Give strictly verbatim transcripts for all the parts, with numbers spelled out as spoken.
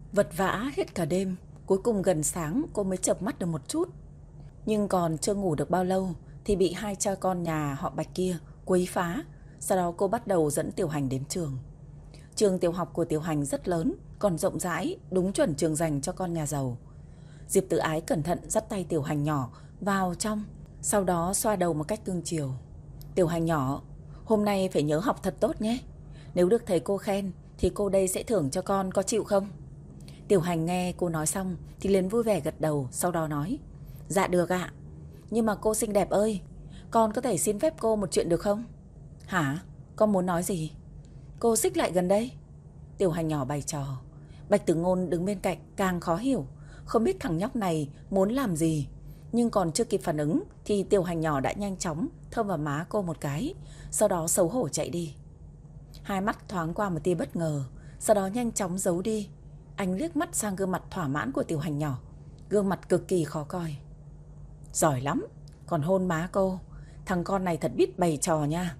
Vật vã hết cả đêm, cuối cùng gần sáng cô mới chợp mắt được một chút. Nhưng còn chưa ngủ được bao lâu thì bị hai cha con nhà họ Bạch kia quấy phá. Sau đó cô bắt đầu dẫn Tiểu Hành đến trường. Trường tiểu học của Tiểu Hành rất lớn, còn rộng rãi, đúng chuẩn trường dành cho con nhà giàu. Diệp Tử Ái cẩn thận dắt tay Tiểu Hành nhỏ vào trong, sau đó xoa đầu một cách cưng chiều. Tiểu Hành nhỏ, hôm nay phải nhớ học thật tốt nhé. Nếu được thầy cô khen thì cô đây sẽ thưởng cho con, có chịu không? Tiểu Hành nghe cô nói xong thì liền vui vẻ gật đầu, sau đó nói: Dạ được ạ. Nhưng mà cô xinh đẹp ơi, con có thể xin phép cô một chuyện được không? Hả? Con muốn nói gì? Cô xích lại gần đây. Tiểu Hành nhỏ bày trò. Bạch Tử Ngôn đứng bên cạnh càng khó hiểu, không biết thằng nhóc này muốn làm gì. Nhưng còn chưa kịp phản ứng thì Tiểu Hành nhỏ đã nhanh chóng thơm vào má cô một cái, sau đó xấu hổ chạy đi. Hai mắt thoáng qua một tia bất ngờ, sau đó nhanh chóng giấu đi. Anh liếc mắt sang gương mặt thỏa mãn của Tiểu Hành nhỏ, gương mặt cực kỳ khó coi. Giỏi lắm, còn hôn má cô. Thằng con này thật biết bày trò nha.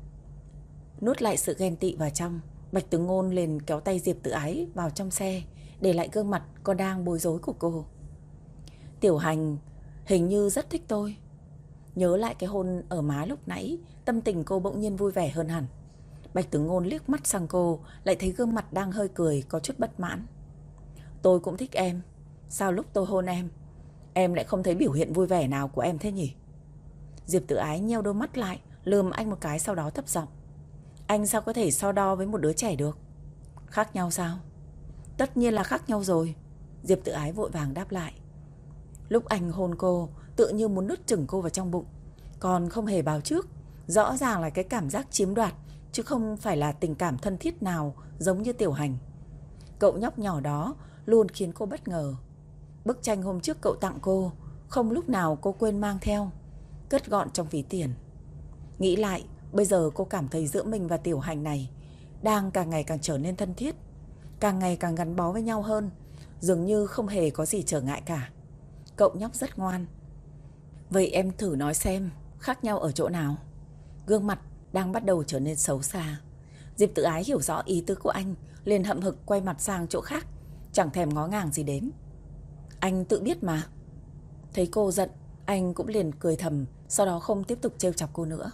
Nuốt lại sự ghen tị vào trong, Bạch Tử Ngôn liền kéo tay Diệp Tử Ái vào trong xe, để lại gương mặt còn đang bối rối của cô. Tiểu Hành hình như rất thích tôi. Nhớ lại cái hôn ở má lúc nãy, tâm tình cô bỗng nhiên vui vẻ hơn hẳn. Bạch Tử Ngôn liếc mắt sang cô, lại thấy gương mặt đang hơi cười, có chút bất mãn. Tôi cũng thích em. Sao lúc tôi hôn em, em lại không thấy biểu hiện vui vẻ nào của em thế nhỉ? Diệp Tử Ái nheo đôi mắt lại, lườm anh một cái, sau đó thấp giọng: Anh sao có thể so đo với một đứa trẻ được? Khác nhau sao? Tất nhiên là khác nhau rồi. Diệp Tử Ái vội vàng đáp lại. Lúc anh hôn cô, tự như muốn nuốt chửng cô vào trong bụng, còn không hề báo trước. Rõ ràng là cái cảm giác chiếm đoạt, chứ không phải là tình cảm thân thiết nào giống như Tiểu Hành. Cậu nhóc nhỏ đó luôn khiến cô bất ngờ. Bức tranh hôm trước cậu tặng cô, không lúc nào cô quên mang theo, cất gọn trong ví tiền. Nghĩ lại, bây giờ cô cảm thấy giữa mình và Tiểu Hành này đang càng ngày càng trở nên thân thiết, càng ngày càng gắn bó với nhau hơn, dường như không hề có gì trở ngại cả. Cậu nhóc rất ngoan. Vậy em thử nói xem, khác nhau ở chỗ nào? Gương mặt đang bắt đầu trở nên xấu xa. Diệp Tử Ái hiểu rõ ý tứ của anh, liền hậm hực quay mặt sang chỗ khác, chẳng thèm ngó ngàng gì đến. Anh tự biết mà. Thấy cô giận, anh cũng liền cười thầm, sau đó không tiếp tục trêu chọc cô nữa.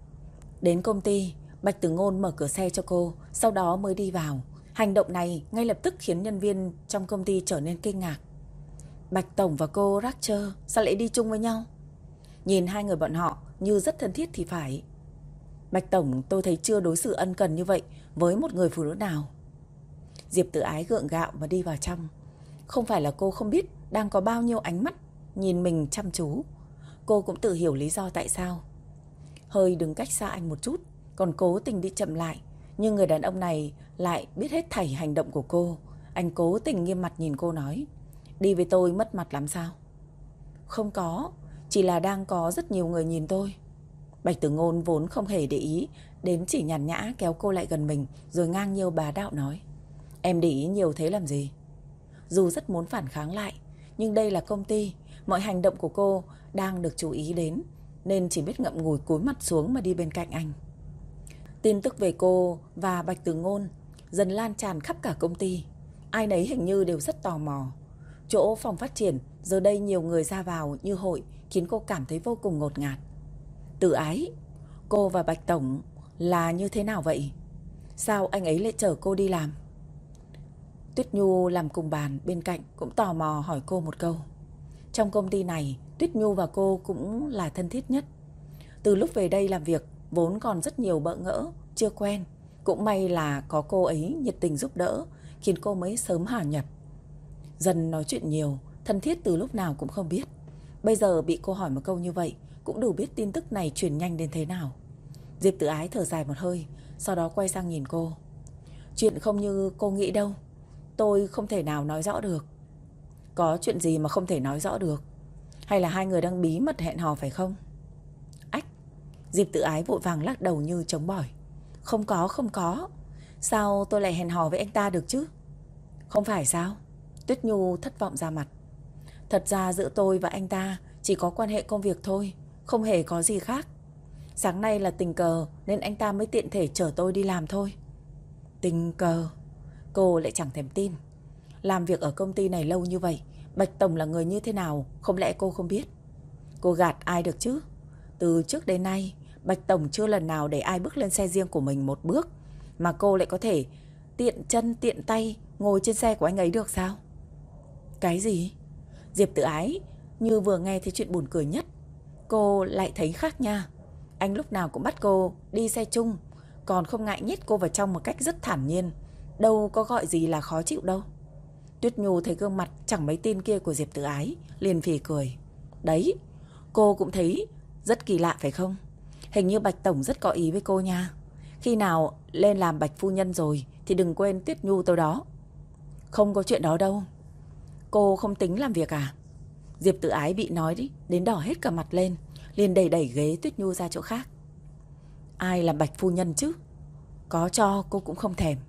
Đến công ty, Bạch Tử Ngôn mở cửa xe cho cô, sau đó mới đi vào. Hành động này ngay lập tức khiến nhân viên trong công ty trở nên kinh ngạc. Bạch Tổng và cô Rachel sao lại đi chung với nhau? Nhìn hai người bọn họ như rất thân thiết thì phải. Bạch Tổng, tôi thấy chưa đối xử ân cần như vậy với một người phụ nữ nào. Diệp Tử Ái gượng gạo và đi vào trong. Không phải là cô không biết đang có bao nhiêu ánh mắt nhìn mình chăm chú. Cô cũng tự hiểu lý do tại sao. Hơi đứng cách xa anh một chút, còn cố tình đi chậm lại. Nhưng người đàn ông này lại biết hết thảy hành động của cô. Anh cố tình nghiêm mặt nhìn cô nói: Đi với tôi mất mặt lắm sao? Không có, chỉ là đang có rất nhiều người nhìn tôi. Bạch Tử Ngôn vốn không hề để ý đến, chỉ nhàn nhã kéo cô lại gần mình, rồi ngang nhiên bá đạo nói: Em để ý nhiều thế làm gì? Dù rất muốn phản kháng lại, nhưng đây là công ty, mọi hành động của cô đang được chú ý đến, nên chỉ biết ngậm ngùi cúi mặt xuống mà đi bên cạnh anh. Tin tức về cô và Bạch Tử Ngôn dần lan tràn khắp cả công ty. Ai nấy hình như đều rất tò mò. Chỗ phòng phát triển giờ đây nhiều người ra vào như hội, khiến cô cảm thấy vô cùng ngột ngạt. Tử Ái, cô và Bạch Tổng là như thế nào vậy? Sao anh ấy lại chở cô đi làm? Tuyết Nhu làm cùng bàn bên cạnh cũng tò mò hỏi cô một câu. Trong công ty này, Tuyết Nhu và cô cũng là thân thiết nhất. Từ lúc về đây làm việc, vốn còn rất nhiều bỡ ngỡ, chưa quen. Cũng may là có cô ấy nhiệt tình giúp đỡ, khiến cô mới sớm hòa nhập. Dần nói chuyện nhiều, thân thiết từ lúc nào cũng không biết. Bây giờ bị cô hỏi một câu như vậy, cũng đủ biết tin tức này truyền nhanh đến thế nào. Diệp Tử Ái thở dài một hơi, sau đó quay sang nhìn cô. Chuyện không như cô nghĩ đâu, tôi không thể nào nói rõ được. Có chuyện gì mà không thể nói rõ được? Hay là hai người đang bí mật hẹn hò phải không? Ách, Diệp Tử Ái vội vàng lắc đầu như chống bỏi. Không có, không có. Sao tôi lại hẹn hò với anh ta được chứ? Không phải sao? Tuyết Nhu thất vọng ra mặt. Thật ra giữa tôi và anh ta chỉ có quan hệ công việc thôi, không hề có gì khác. Sáng nay là tình cờ nên anh ta mới tiện thể chở tôi đi làm thôi. Tình cờ? Cô lại chẳng thèm tin. làm việc ở công ty này lâu như vậy, Bạch Tổng là người như thế nào, không lẽ cô không biết? Cô gạt ai được chứ? Từ trước đến nay, Bạch Tổng chưa lần nào để ai bước lên xe riêng của mình một bước, mà cô lại có thể tiện chân tiện tay ngồi trên xe của anh ấy được sao? Cái gì? Diệp Tử Ái như vừa nghe thấy chuyện buồn cười nhất. Cô lại thấy khác nha. Anh lúc nào cũng bắt cô đi xe chung, còn không ngại nhét cô vào trong một cách rất thản nhiên. Đâu có gọi gì là khó chịu đâu. Tuyết Nhu thấy gương mặt chẳng mấy tin kia của Diệp Tử Ái, liền phì cười. Đấy, cô cũng thấy rất kỳ lạ phải không? Hình như Bạch Tổng rất có ý với cô nha. Khi nào lên làm Bạch Phu Nhân rồi thì đừng quên Tuyết Nhu tôi đó. Không có chuyện đó đâu. Cô không tính làm việc à? Diệp Tử Ái bị nói đi, đến đỏ hết cả mặt lên, liền đẩy đẩy ghế Tuyết Nhu ra chỗ khác. Ai làm Bạch Phu Nhân chứ? Có cho cô cũng không thèm.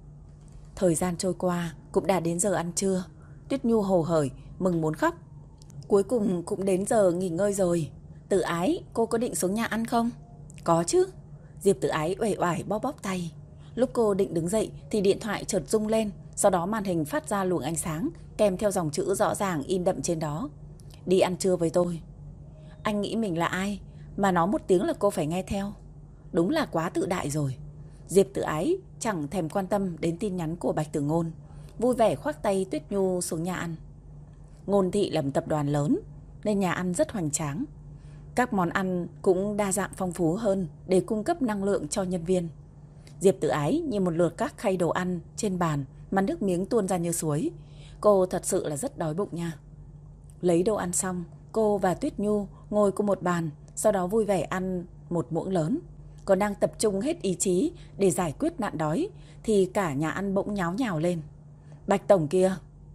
Thời gian trôi qua, cũng đã đến giờ ăn trưa. Tuyết Nhu hồ hởi, mừng muốn khóc. Cuối cùng cũng đến giờ nghỉ ngơi rồi. Tử Ái, cô có định xuống nhà ăn không? Có chứ. Diệp Tử Ái uể oải bóp bóp tay. Lúc cô định đứng dậy thì điện thoại chợt rung lên. Sau đó màn hình phát ra luồng ánh sáng, kèm theo dòng chữ rõ ràng in đậm trên đó. Đi ăn trưa với tôi. Anh nghĩ mình là ai mà nói một tiếng là cô phải nghe theo? Đúng là quá tự đại rồi. Diệp Tử Ái chẳng thèm quan tâm đến tin nhắn của Bạch Tử Ngôn, vui vẻ khoác tay Tuyết Nhu xuống nhà ăn. Ngôn Thị là một tập đoàn lớn nên nhà ăn rất hoành tráng. Các món ăn cũng đa dạng phong phú hơn để cung cấp năng lượng cho nhân viên. Diệp Tử Ái nhìn một lượt các khay đồ ăn trên bàn mà nước miếng tuôn ra như suối. Cô thật sự là rất đói bụng nha. Lấy đồ ăn xong, cô và Tuyết Nhu ngồi cùng một bàn, sau đó vui vẻ ăn một muỗng lớn. Còn đang tập trung hết ý chí để giải quyết nạn đói thì cả nhà ăn bỗng nháo nhào lên. Bạch Tổng kia,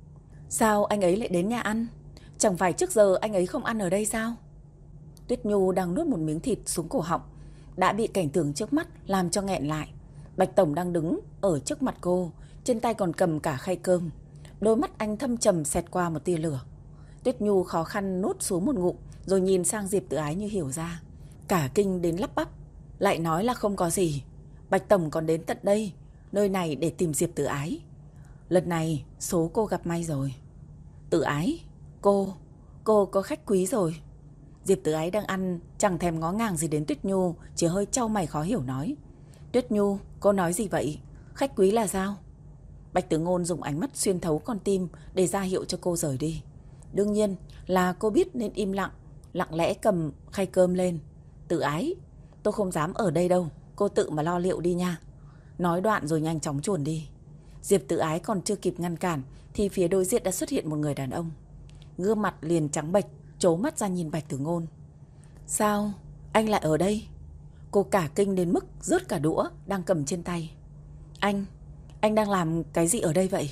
sao anh ấy lại đến nhà ăn? Chẳng phải trước giờ anh ấy không ăn ở đây sao? Tuyết Nhu đang nuốt một miếng thịt xuống cổ họng, đã bị cảnh tượng trước mắt làm cho nghẹn lại. Bạch Tổng đang đứng ở trước mặt cô, trên tay còn cầm cả khay cơm. Đôi mắt anh thâm trầm xẹt qua một tia lửa. Tuyết Nhu khó khăn nuốt xuống một ngụm, rồi nhìn sang Diệp Tử Ái như hiểu ra. Cả kinh đến lắp bắp, lại nói là không có gì. Bạch Tổng còn đến tận đây, nơi này để tìm Diệp Tử Ái. Lần này số cô gặp may rồi. Tử Ái, cô, cô có khách quý rồi. Diệp Tử Ái đang ăn, chẳng thèm ngó ngàng gì đến Tuyết Nhu, chỉ hơi chau mày khó hiểu nói. Tuyết Nhu, cô nói gì vậy? Khách quý là sao? Bạch Tử Ngôn dùng ánh mắt xuyên thấu con tim để ra hiệu cho cô rời đi. Đương nhiên là cô biết nên im lặng, lặng lẽ cầm khay cơm lên. Tử Ái, tôi không dám ở đây đâu, cô tự mà lo liệu đi nha. Nói đoạn rồi nhanh chóng chuồn đi. Diệp Tử Ái còn chưa kịp ngăn cản thì phía đối diện đã xuất hiện một người đàn ông. Gương mặt liền trắng bệch, trố mắt ra nhìn Bạch Tử Ngôn. Sao anh lại ở đây? Cô cả kinh đến mức rớt cả đũa đang cầm trên tay. Anh, anh đang làm cái gì ở đây vậy?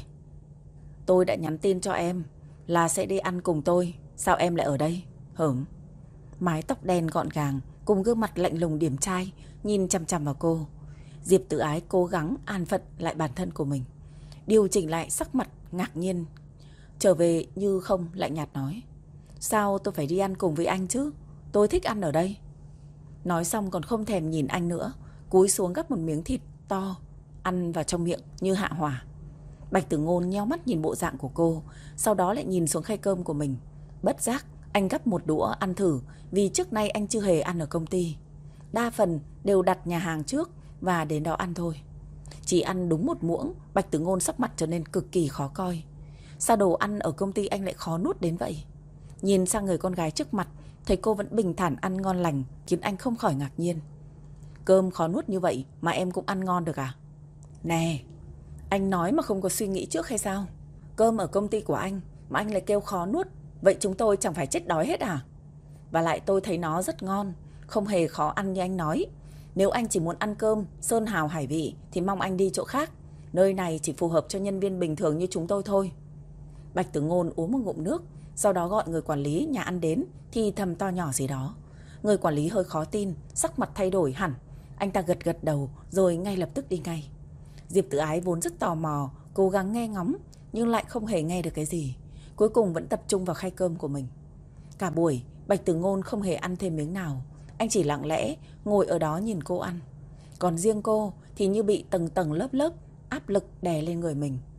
Tôi đã nhắn tin cho em là sẽ đi ăn cùng tôi, sao em lại ở đây? Hửm. Mái tóc đen gọn gàng cùng gương mặt lạnh lùng điềm trai nhìn chằm chằm vào cô. Diệp Tử Ái cố gắng an phận lại bản thân của mình, điều chỉnh lại sắc mặt ngạc nhiên, trở về như không lạnh nhạt nói. Sao tôi phải đi ăn cùng với anh chứ? Tôi thích ăn ở đây. Nói xong còn không thèm nhìn anh nữa, cúi xuống gắp một miếng thịt to, ăn vào trong miệng như hạ hỏa. Bạch Tử Ngôn nheo mắt nhìn bộ dạng của cô, sau đó lại nhìn xuống khay cơm của mình. Bất giác anh gắp một đũa ăn thử, vì trước nay anh chưa hề ăn ở công ty. Đa phần đều đặt nhà hàng trước và đến đó ăn thôi. Chỉ ăn đúng một muỗng, Bạch Tử Ngôn sắc mặt trở nên cực kỳ khó coi. Sao đồ ăn ở công ty anh lại khó nuốt đến vậy? Nhìn sang người con gái trước mặt, thấy cô vẫn bình thản ăn ngon lành, khiến anh không khỏi ngạc nhiên. Cơm khó nuốt như vậy mà em cũng ăn ngon được à? Nè, anh nói mà không có suy nghĩ trước hay sao? Cơm ở công ty của anh mà anh lại kêu khó nuốt, vậy chúng tôi chẳng phải chết đói hết à? Và lại tôi thấy nó rất ngon, không hề khó ăn như anh nói. Nếu anh chỉ muốn ăn cơm sơn hào hải vị thì mong anh đi chỗ khác. Nơi này chỉ phù hợp cho nhân viên bình thường như chúng tôi thôi. Bạch Tử Ngôn uống một ngụm nước, sau đó gọi người quản lý nhà ăn đến thì thầm to nhỏ gì đó. Người quản lý hơi khó tin, sắc mặt thay đổi hẳn. Anh ta gật gật đầu rồi ngay lập tức đi ngay. Diệp Tử Ái vốn rất tò mò, cố gắng nghe ngóng nhưng lại không hề nghe được cái gì. Cuối cùng vẫn tập trung vào khay cơm của mình. Cả buổi Bạch Tử Ngôn không hề ăn thêm miếng nào. Anh chỉ lặng lẽ ngồi ở đó nhìn cô ăn. Còn riêng cô thì như bị tầng tầng lớp lớp áp lực đè lên người mình.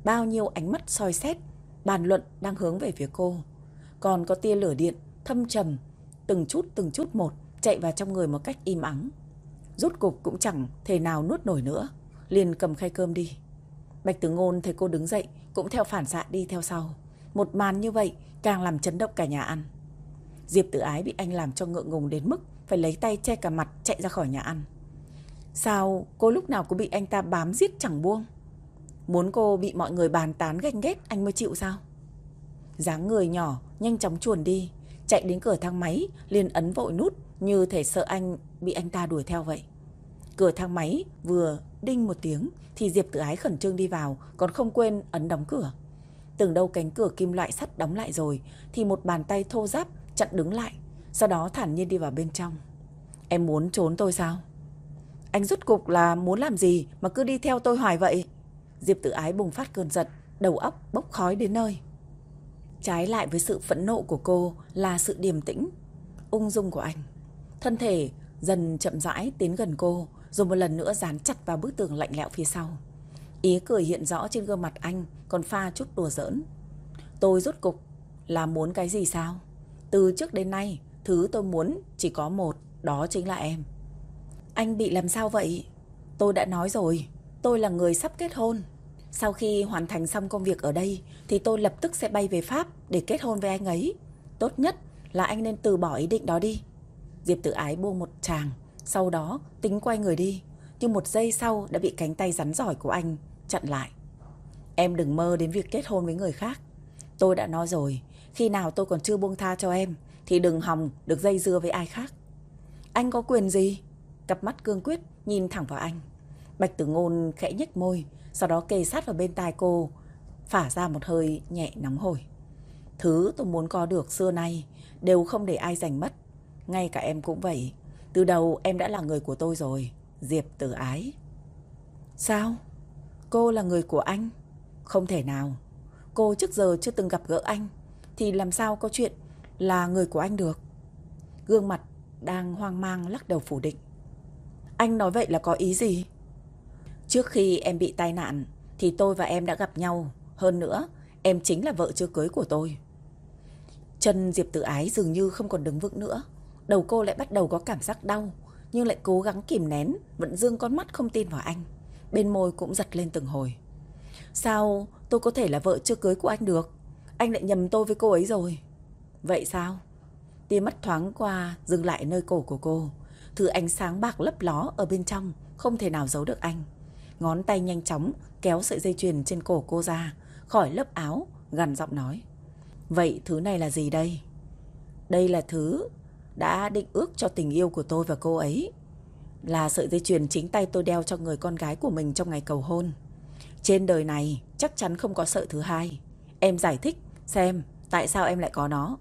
bao nhiêu ánh mắt soi xét, bàn luận đang hướng về phía cô. Còn có tia lửa điện thâm trầm, từng chút từng chút một chạy vào trong người một cách im ắng. Rốt cục cũng chẳng thể nào nuốt nổi nữa, liền cầm khay cơm đi. Bạch Tử Ngôn thấy cô đứng dậy cũng theo phản xạ đi theo sau. Một màn như vậy càng làm chấn động cả nhà ăn. Diệp Tử Ái bị anh làm cho ngượng ngùng đến mức phải lấy tay che cả mặt chạy ra khỏi nhà ăn. Sao cô lúc nào cũng bị anh ta bám giết chẳng buông? Muốn cô bị mọi người bàn tán ganh ghét anh mới chịu sao? Dáng người nhỏ nhanh chóng chuồn đi, chạy đến cửa thang máy liền ấn vội nút như thể sợ anh bị anh ta đuổi theo vậy. Cửa thang máy vừa đinh một tiếng thì Diệp Tử Ái khẩn trương đi vào, còn không quên ấn đóng cửa. Tưởng đâu cánh cửa kim loại sắt đóng lại rồi thì một bàn tay thô ráp chặn đứng lại, sau đó thản nhiên đi vào bên trong. Em muốn trốn tôi sao? Anh rốt cục là muốn làm gì mà cứ đi theo tôi hoài vậy? Diệp Tử Ái bùng phát cơn giận, đầu óc bốc khói đến nơi. Trái lại với sự phẫn nộ của cô là sự điềm tĩnh, ung dung của anh. Thân thể dần chậm rãi tiến gần cô, rồi một lần nữa dán chặt vào bức tường lạnh lẽo phía sau. Ý cười hiện rõ trên gương mặt anh, còn pha chút đùa giỡn. Tôi rốt cục là muốn cái gì sao? Từ trước đến nay, thứ tôi muốn chỉ có một, đó chính là em. Anh bị làm sao vậy? Tôi đã nói rồi, tôi là người sắp kết hôn. Sau khi hoàn thành xong công việc ở đây thì tôi lập tức sẽ bay về Pháp để kết hôn với anh ấy. Tốt nhất là anh nên từ bỏ ý định đó đi. Diệp Tử Ái buông một tràng, sau đó tính quay người đi, nhưng một giây sau đã bị cánh tay rắn rỏi của anh chặn lại. Em đừng mơ đến việc kết hôn với người khác. Tôi đã nói rồi, khi nào tôi còn chưa buông tha cho em thì đừng hòng được dây dưa với ai khác. Anh có quyền gì? Cặp mắt cương quyết nhìn thẳng vào anh. Bạch Tử Ngôn khẽ nhếch môi, sau đó kề sát vào bên tai cô, phả ra một hơi nhẹ nóng hổi. Thứ tôi muốn có được xưa nay đều không để ai giành mất. Ngay cả em cũng vậy. Từ đầu em đã là người của tôi rồi, Diệp Tử Ái. Sao? Cô là người của anh? Không thể nào. Cô trước giờ chưa từng gặp gỡ anh, thì làm sao có chuyện là người của anh được? Gương mặt đang hoang mang lắc đầu phủ định. Anh nói vậy là có ý gì? Trước khi em bị tai nạn thì tôi và em đã gặp nhau. Hơn nữa, em chính là vợ chưa cưới của tôi. Chân Diệp Tử Ái dường như không còn đứng vững nữa. Đầu cô lại bắt đầu có cảm giác đau, nhưng lại cố gắng kìm nén, vẫn dương con mắt không tin vào anh. Bên môi cũng giật lên từng hồi. Sao tôi có thể là vợ chưa cưới của anh được? Anh lại nhầm tôi với cô ấy rồi. Vậy sao? Tia mắt thoáng qua dừng lại nơi cổ của cô. Thứ ánh sáng bạc lấp ló ở bên trong không thể nào giấu được anh. Ngón tay nhanh chóng kéo sợi dây chuyền trên cổ cô ra khỏi lớp áo, gằn giọng nói. Vậy thứ này là gì đây? Đây là thứ đã định ước cho tình yêu của tôi và cô ấy. Là sợi dây chuyền chính tay tôi đeo cho người con gái của mình trong ngày cầu hôn. Trên đời này chắc chắn không có sợi thứ hai. Em giải thích xem tại sao em lại có nó.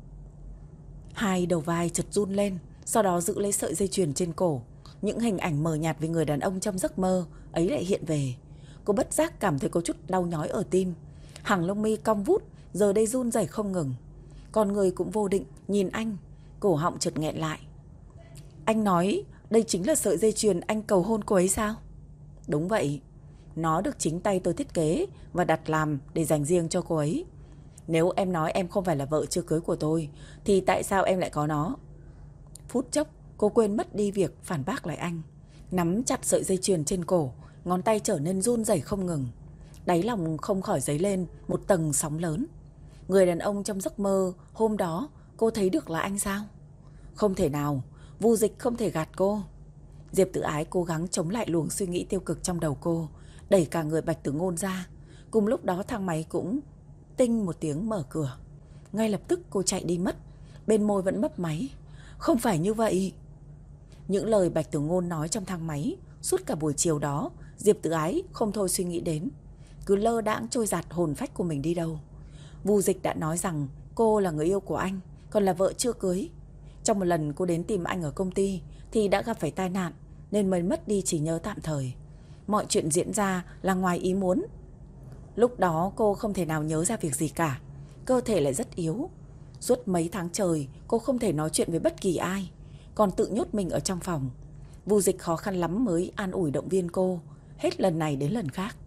Hai đầu vai chợt run lên, sau đó giữ lấy sợi dây chuyền trên cổ. Những hình ảnh mờ nhạt về người đàn ông trong giấc mơ ấy lại hiện về. Cô bất giác cảm thấy có chút đau nhói ở tim. Hàng lông mi cong vút giờ đây run rẩy không ngừng. Con người cũng vô định nhìn anh, cổ họng chợt nghẹn lại. Anh nói đây chính là sợi dây chuyền anh cầu hôn cô ấy sao? Đúng vậy. Nó được chính tay tôi thiết kế và đặt làm để dành riêng cho cô ấy. Nếu em nói em không phải là vợ chưa cưới của tôi thì tại sao em lại có nó? Phút chốc cô quên mất đi việc phản bác lại anh. Nắm chặt sợi dây chuyền trên cổ, ngón tay trở nên run rẩy không ngừng. Đáy lòng không khỏi dấy lên một tầng sóng lớn. Người đàn ông trong giấc mơ hôm đó cô thấy được là anh sao? Không thể nào, Vu Dịch không thể gạt cô. Diệp Tử Ái cố gắng chống lại luồng suy nghĩ tiêu cực trong đầu cô, đẩy cả người Bạch Tử Ngôn ra. Cùng lúc đó thang máy cũng tinh một tiếng mở cửa. Ngay lập tức cô chạy đi mất, bên môi vẫn mấp máy. Không phải như vậy. Những lời Bạch Tử Ngôn nói trong thang máy suốt cả buổi chiều đó, Diệp Tử Ái không thôi suy nghĩ đến, cứ lơ đãng trôi dạt hồn phách của mình đi đâu. Vu Dịch đã nói rằng cô là người yêu của anh, còn là vợ chưa cưới. Trong một lần cô đến tìm anh ở công ty thì đã gặp phải tai nạn nên mới mất đi trí nhớ tạm thời. Mọi chuyện diễn ra là ngoài ý muốn. Lúc đó cô không thể nào nhớ ra việc gì cả, cơ thể lại rất yếu. Suốt mấy tháng trời cô không thể nói chuyện với bất kỳ ai, còn tự nhốt mình ở trong phòng. Vu Dịch khó khăn lắm mới an ủi động viên cô, hết lần này đến lần khác.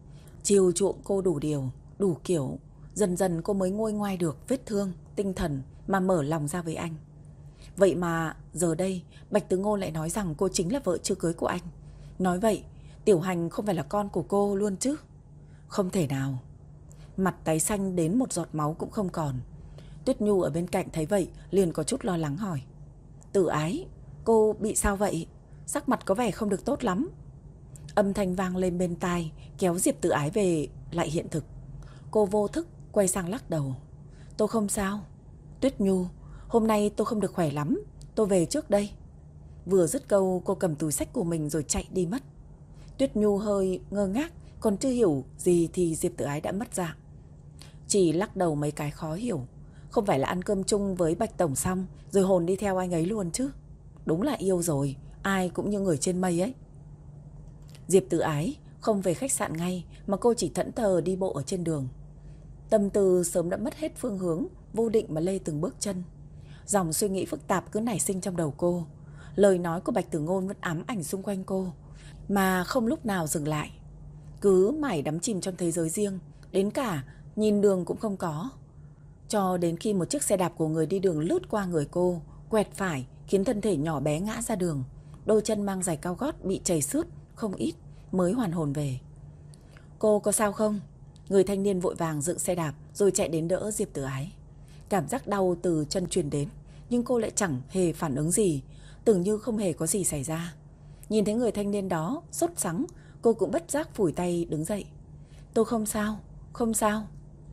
chiều chuộng cô đủ điều, đủ kiểu. Dần dần cô mới nguôi ngoai được vết thương, tinh thần mà mở lòng ra với anh. Vậy mà giờ đây Bạch Tử Ngôn lại nói rằng cô chính là vợ chưa cưới của anh. Nói vậy Tiểu Hành không phải là con của cô luôn chứ? Không thể nào. Mặt tái xanh đến một giọt máu cũng không còn. Tuyết Nhu ở bên cạnh thấy vậy liền có chút lo lắng hỏi: Tử Ái, cô bị sao vậy? Sắc mặt có vẻ không được tốt lắm. Âm thanh vang lên bên tai, kéo Diệp Tử Ái về lại hiện thực. Cô vô thức quay sang lắc đầu: Tôi không sao. Tuyết Nhu, hôm nay tôi không được khỏe lắm, tôi về trước đây. Vừa dứt câu cô cầm túi xách của mình rồi chạy đi mất. Tuyết Nhu hơi ngơ ngác, còn chưa hiểu gì thì Diệp Tử Ái đã mất dạng. Chỉ lắc đầu mấy cái khó hiểu. Không phải là ăn cơm chung với Bạch Tổng xong rồi hồn đi theo anh ấy luôn chứ? Đúng là yêu rồi, ai cũng như người trên mây ấy. Diệp Tử Ái không về khách sạn ngay mà cô chỉ thẫn thờ đi bộ ở trên đường. Tâm tư sớm đã mất hết phương hướng, vô định mà lê từng bước chân. Dòng suy nghĩ phức tạp cứ nảy sinh trong đầu cô. Lời nói của Bạch Tử Ngôn vẫn ám ảnh xung quanh cô, mà không lúc nào dừng lại. Cứ mãi đắm chìm trong thế giới riêng, đến cả nhìn đường cũng không có. Cho đến khi một chiếc xe đạp của người đi đường lướt qua người cô, quẹt phải khiến thân thể nhỏ bé ngã ra đường. Đôi chân mang giày cao gót bị chảy xước không ít mới hoàn hồn về. Cô có sao không? Người thanh niên vội vàng dựng xe đạp rồi chạy đến đỡ Diệp Tử Ái. Cảm giác đau từ chân truyền đến, nhưng cô lại chẳng hề phản ứng gì, tưởng như không hề có gì xảy ra. Nhìn thấy người thanh niên đó sốt sắng, cô cũng bất giác phủi tay đứng dậy. Tôi không sao, không sao.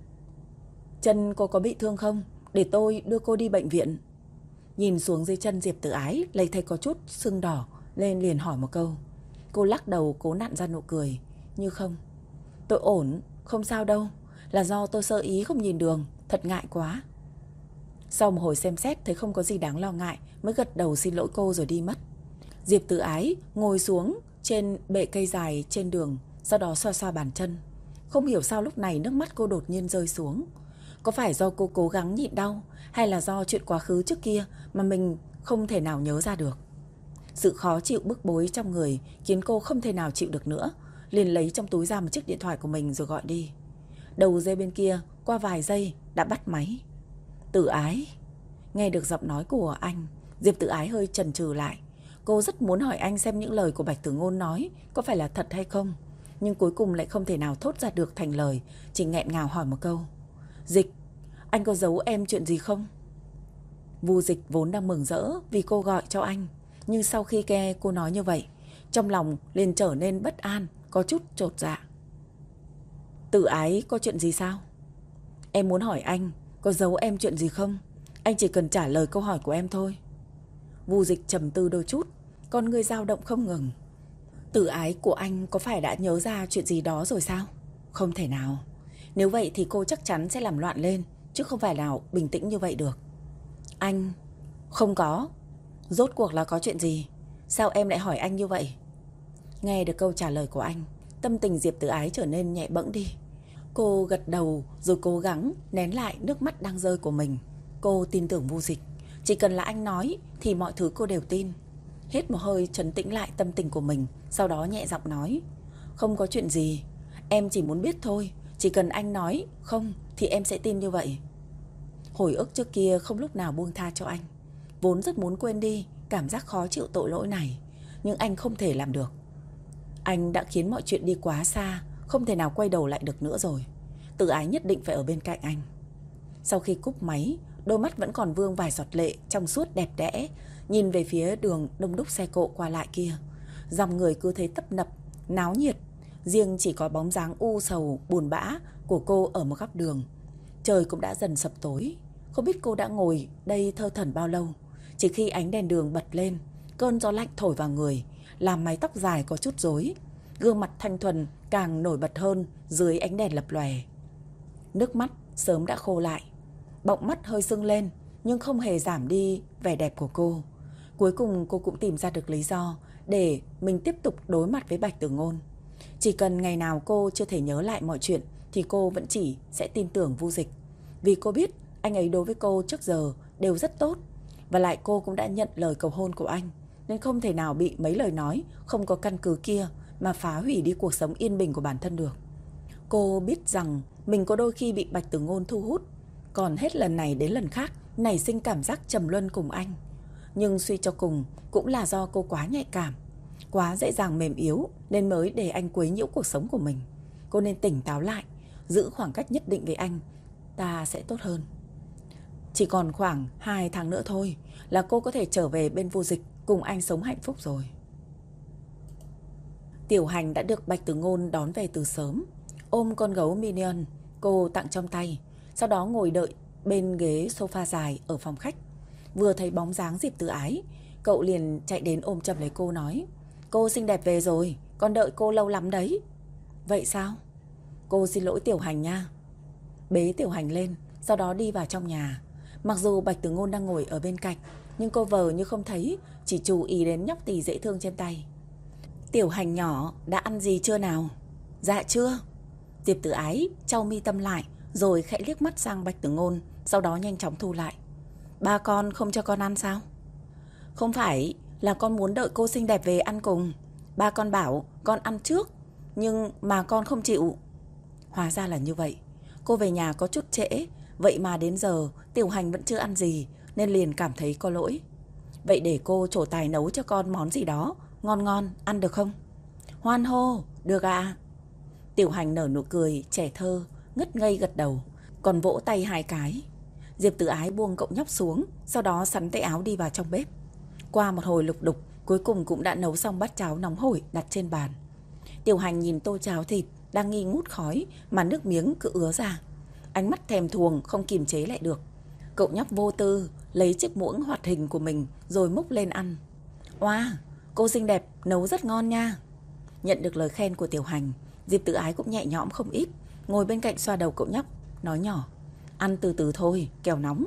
Chân cô có bị thương không? Để tôi đưa cô đi bệnh viện. Nhìn xuống dưới chân Diệp Tử Ái lấy thấy có chút sưng đỏ nên liền hỏi một câu. Cô lắc đầu cố nặn ra nụ cười. Như không. Tôi ổn, không sao đâu. Là do tôi sơ ý không nhìn đường, thật ngại quá. Sau một hồi xem xét thấy không có gì đáng lo ngại mới gật đầu xin lỗi cô rồi đi mất. Diệp Tử Ái ngồi xuống trên bệ cây dài trên đường, sau đó xoa xoa bàn chân. Không hiểu sao lúc này nước mắt cô đột nhiên rơi xuống. Có phải do cô cố gắng nhịn đau, hay là do chuyện quá khứ trước kia mà mình không thể nào nhớ ra được? Sự khó chịu bức bối trong người khiến cô không thể nào chịu được nữa, liền lấy trong túi ra một chiếc điện thoại của mình rồi gọi đi. Đầu dây bên kia qua vài giây đã bắt máy. Tử Ái. Nghe được giọng nói của anh, Diệp Tử Ái hơi chần chừ lại. Cô rất muốn hỏi anh xem những lời của Bạch Tử Ngôn nói có phải là thật hay không, nhưng cuối cùng lại không thể nào thốt ra được thành lời, chỉ nghẹn ngào hỏi một câu. Dịch, anh có giấu em chuyện gì không? Vu Dịch vốn đang mừng rỡ vì cô gọi cho anh, nhưng sau khi nghe cô nói như vậy, trong lòng liền trở nên bất an, có chút chột dạ. Tử Ái, có chuyện gì sao? Em muốn hỏi anh có giấu em chuyện gì không? Anh chỉ cần trả lời câu hỏi của em thôi. Vu Dịch trầm tư đôi chút, con người dao động không ngừng. Tử Ái của anh có phải đã nhớ ra chuyện gì đó rồi sao? Không thể nào. Nếu vậy thì cô chắc chắn sẽ làm loạn lên, chứ không phải nào bình tĩnh như vậy được. Anh... Không có. Rốt cuộc là có chuyện gì? Sao em lại hỏi anh như vậy? Nghe được câu trả lời của anh, tâm tình Diệp Tử Ái trở nên nhẹ bẫng đi. Cô gật đầu rồi cố gắng nén lại nước mắt đang rơi của mình. Cô tin tưởng Vu Dịch, chỉ cần là anh nói thì mọi thứ cô đều tin. Hít một hơi trấn tĩnh lại tâm tình của mình, sau đó nhẹ giọng nói. Không có chuyện gì, em chỉ muốn biết thôi. Chỉ cần anh nói không thì em sẽ tin như vậy. Hồi ức trước kia không lúc nào buông tha cho anh. Vốn rất muốn quên đi cảm giác khó chịu tội lỗi này, nhưng anh không thể làm được. Anh đã khiến mọi chuyện đi quá xa, không thể nào quay đầu lại được nữa rồi. Tử Ái nhất định phải ở bên cạnh anh. Sau khi cúp máy, đôi mắt vẫn còn vương vài giọt lệ trong suốt đẹp đẽ, nhìn về phía đường đông đúc xe cộ qua lại kia. Dòng người cứ thế tấp nập, náo nhiệt. Riêng chỉ có bóng dáng u sầu, buồn bã của cô ở một góc đường. Trời cũng đã dần sập tối. Không biết cô đã ngồi đây thơ thẩn bao lâu. Chỉ khi ánh đèn đường bật lên, cơn gió lạnh thổi vào người, làm mái tóc dài có chút rối. Gương mặt thanh thuần càng nổi bật hơn dưới ánh đèn lập lòe. Nước mắt sớm đã khô lại. Bọng mắt hơi sưng lên, nhưng không hề giảm đi vẻ đẹp của cô. Cuối cùng cô cũng tìm ra được lý do để mình tiếp tục đối mặt với Bạch Tử Ngôn. Chỉ cần ngày nào cô chưa thể nhớ lại mọi chuyện thì cô vẫn chỉ sẽ tin tưởng Vu Dịch. Vì cô biết anh ấy đối với cô trước giờ đều rất tốt. Và lại cô cũng đã nhận lời cầu hôn của anh, nên không thể nào bị mấy lời nói không có căn cứ kia mà phá hủy đi cuộc sống yên bình của bản thân được. Cô biết rằng mình có đôi khi bị Bạch Tử Ngôn thu hút, còn hết lần này đến lần khác nảy sinh cảm giác trầm luân cùng anh. Nhưng suy cho cùng cũng là do cô quá nhạy cảm, quá dễ dàng mềm yếu nên mới để anh quấy nhiễu cuộc sống của mình. Cô nên tỉnh táo lại, giữ khoảng cách nhất định với anh, ta sẽ tốt hơn. Chỉ còn khoảng hai tháng nữa thôi là cô có thể trở về bên Vô Dịch cùng anh sống hạnh phúc rồi. Tiểu Hành đã được Bạch Tử Ngôn đón về từ sớm. Ôm con gấu Minion cô tặng trong tay, sau đó ngồi đợi bên ghế sofa dài ở phòng khách. Vừa thấy bóng dáng Diệp Tử Ái, cậu liền chạy đến ôm chầm lấy cô nói: Cô xinh đẹp về rồi, con đợi cô lâu lắm đấy. Vậy sao? Cô xin lỗi Tiểu Hành nha. Bế Tiểu Hành lên, sau đó đi vào trong nhà. Mặc dù Bạch Tử Ngôn đang ngồi ở bên cạnh, nhưng cô vờ như không thấy, chỉ chú ý đến nhóc tỳ dễ thương trên tay. Tiểu Hành nhỏ, đã ăn gì chưa nào? Dạ chưa. Diệp Tử Ái chau mi tâm lại, rồi khẽ liếc mắt sang Bạch Tử Ngôn, sau đó nhanh chóng thu lại. Ba con không cho con ăn sao? Không phải, là con muốn đợi cô xinh đẹp về ăn cùng. Ba con bảo con ăn trước, nhưng mà con không chịu. Hóa ra là như vậy. Cô về nhà có chút trễ, vậy mà đến giờ Tiểu Hành vẫn chưa ăn gì, nên liền cảm thấy có lỗi. Vậy để cô trổ tài nấu cho con món gì đó ngon ngon, ăn được không? Hoan hô, được ạ. Tiểu Hành nở nụ cười trẻ thơ, ngất ngây gật đầu, còn vỗ tay hai cái. Diệp Tử Ái buông cậu nhóc xuống, sau đó sắn tay áo đi vào trong bếp. Qua một hồi lục đục, cuối cùng cũng đã nấu xong bát cháo nóng hổi đặt trên bàn. Tiểu Hành nhìn tô cháo thịt đang nghi ngút khói mà nước miếng cứ ứa ra. Ánh mắt thèm thuồng không kìm chế lại được. Cậu nhóc vô tư lấy chiếc muỗng hoạt hình của mình rồi múc lên ăn. Oa, cô xinh đẹp, nấu rất ngon nha. Nhận được lời khen của Tiểu Hành, Diệp Tử Ái cũng nhẹ nhõm không ít, ngồi bên cạnh xoa đầu cậu nhóc, nói nhỏ: Ăn từ từ thôi, kẻo nóng.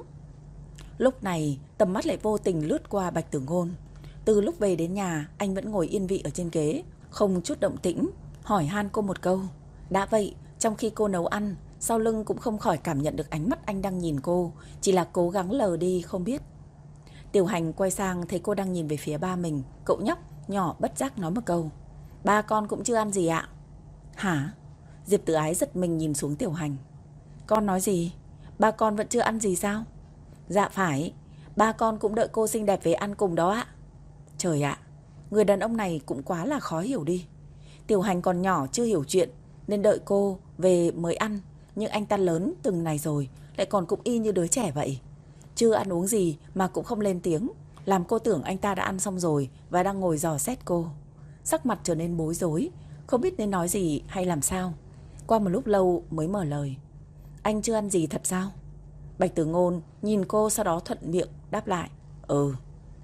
Lúc này tầm mắt lại vô tình lướt qua Bạch Tử Ngôn. Từ lúc về đến nhà, anh vẫn ngồi yên vị ở trên ghế, không chút động tĩnh, hỏi han cô một câu. Đã vậy, trong khi cô nấu ăn, sau lưng cũng không khỏi cảm nhận được ánh mắt anh đang nhìn cô, chỉ là cố gắng lờ đi không biết. Tiểu Hành quay sang thấy cô đang nhìn về phía ba mình, cậu nhóc nhỏ bất giác nói một câu: Ba con cũng chưa ăn gì ạ? Hả? Diệp Tử Ái giật mình nhìn xuống Tiểu Hành. Con nói gì? Ba con vẫn chưa ăn gì sao? Dạ phải, ba con cũng đợi cô xinh đẹp về ăn cùng đó ạ. Trời ạ, người đàn ông này cũng quá là khó hiểu đi. Tiểu Hành còn nhỏ chưa hiểu chuyện nên đợi cô về mới ăn, nhưng anh ta lớn từng này rồi lại còn cũng y như đứa trẻ vậy. Chưa ăn uống gì mà cũng không lên tiếng, làm cô tưởng anh ta đã ăn xong rồi và đang ngồi dò xét cô. Sắc mặt trở nên bối rối, không biết nên nói gì hay làm sao. Qua một lúc lâu mới mở lời: Anh chưa ăn gì thật sao? Bạch Tử Ngôn nhìn cô, sau đó thuận miệng đáp lại: Ừ.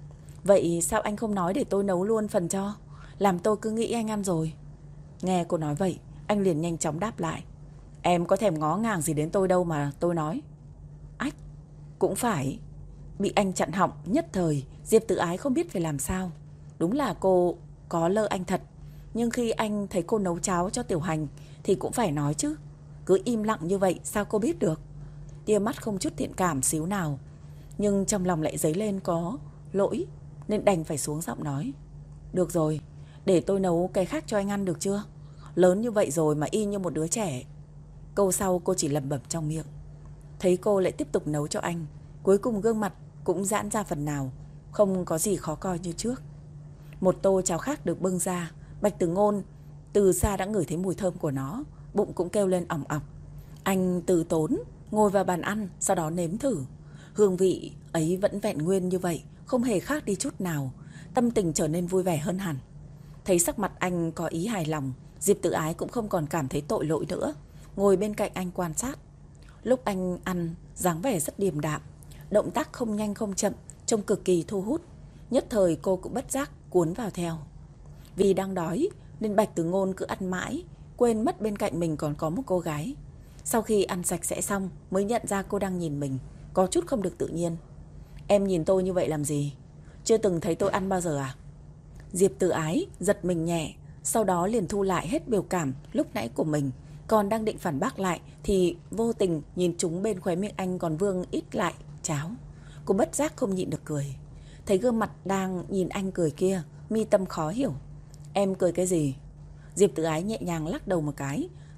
Vậy sao anh không nói để tôi nấu luôn phần cho, làm tôi cứ nghĩ anh ăn rồi. Nghe cô nói vậy, anh liền nhanh chóng đáp lại: Em có thèm ngó ngàng gì đến tôi đâu mà tôi nói. Ách, cũng phải. Bị anh chặn họng nhất thời, Diệp Tử Ái không biết phải làm sao. Đúng là cô có lơ anh thật, nhưng khi anh thấy cô nấu cháo cho Tiểu Hành thì cũng phải nói chứ. Cứ im lặng như vậy sao cô biết được? Tia mắt không chút thiện cảm xíu nào, nhưng trong lòng lại dấy lên có lỗi, nên đành phải xuống giọng nói: Được rồi, để tôi nấu cái khác cho anh ăn được chưa? Lớn như vậy rồi mà y như một đứa trẻ. Câu sau cô chỉ lẩm bẩm trong miệng. Thấy cô lại tiếp tục nấu cho anh, cuối cùng gương mặt cũng giãn ra phần nào, không có gì khó coi như trước. Một tô cháo khác được bưng ra. Bạch Tử Ngôn từ xa đã ngửi thấy mùi thơm của nó, bụng cũng kêu lên ỏng ọc. Anh từ tốn ngồi vào bàn ăn, sau đó nếm thử. Hương vị ấy vẫn vẹn nguyên như vậy, không hề khác đi chút nào. Tâm tình trở nên vui vẻ hơn hẳn. Thấy sắc mặt anh có ý hài lòng, Diệp Tử Ái cũng không còn cảm thấy tội lỗi nữa, ngồi bên cạnh anh quan sát. Lúc anh ăn, dáng vẻ rất điềm đạm, động tác không nhanh không chậm, trông cực kỳ thu hút. Nhất thời cô cũng bất giác cuốn vào theo. Vì đang đói nên Bạch Tử Ngôn cứ ăn mãi, quên mất bên cạnh mình còn có một cô gái. Sau khi ăn sạch sẽ xong mới nhận ra cô đang nhìn mình, có chút không được tự nhiên. Em nhìn tôi như vậy làm gì? Chưa từng thấy tôi ăn bao giờ à? Diệp Tử Ái giật mình nhẹ, sau đó liền thu lại hết biểu cảm lúc nãy của mình. Còn đang định phản bác lại thì vô tình nhìn chúng bên khóe miệng anh còn vương ít lại cháo. Cô bất giác không nhịn được cười. Thấy gương mặt đang nhìn anh cười kia, mi tâm khó hiểu. Em cười cái gì? Diệp Tử Ái nhẹ nhàng lắc đầu một cái,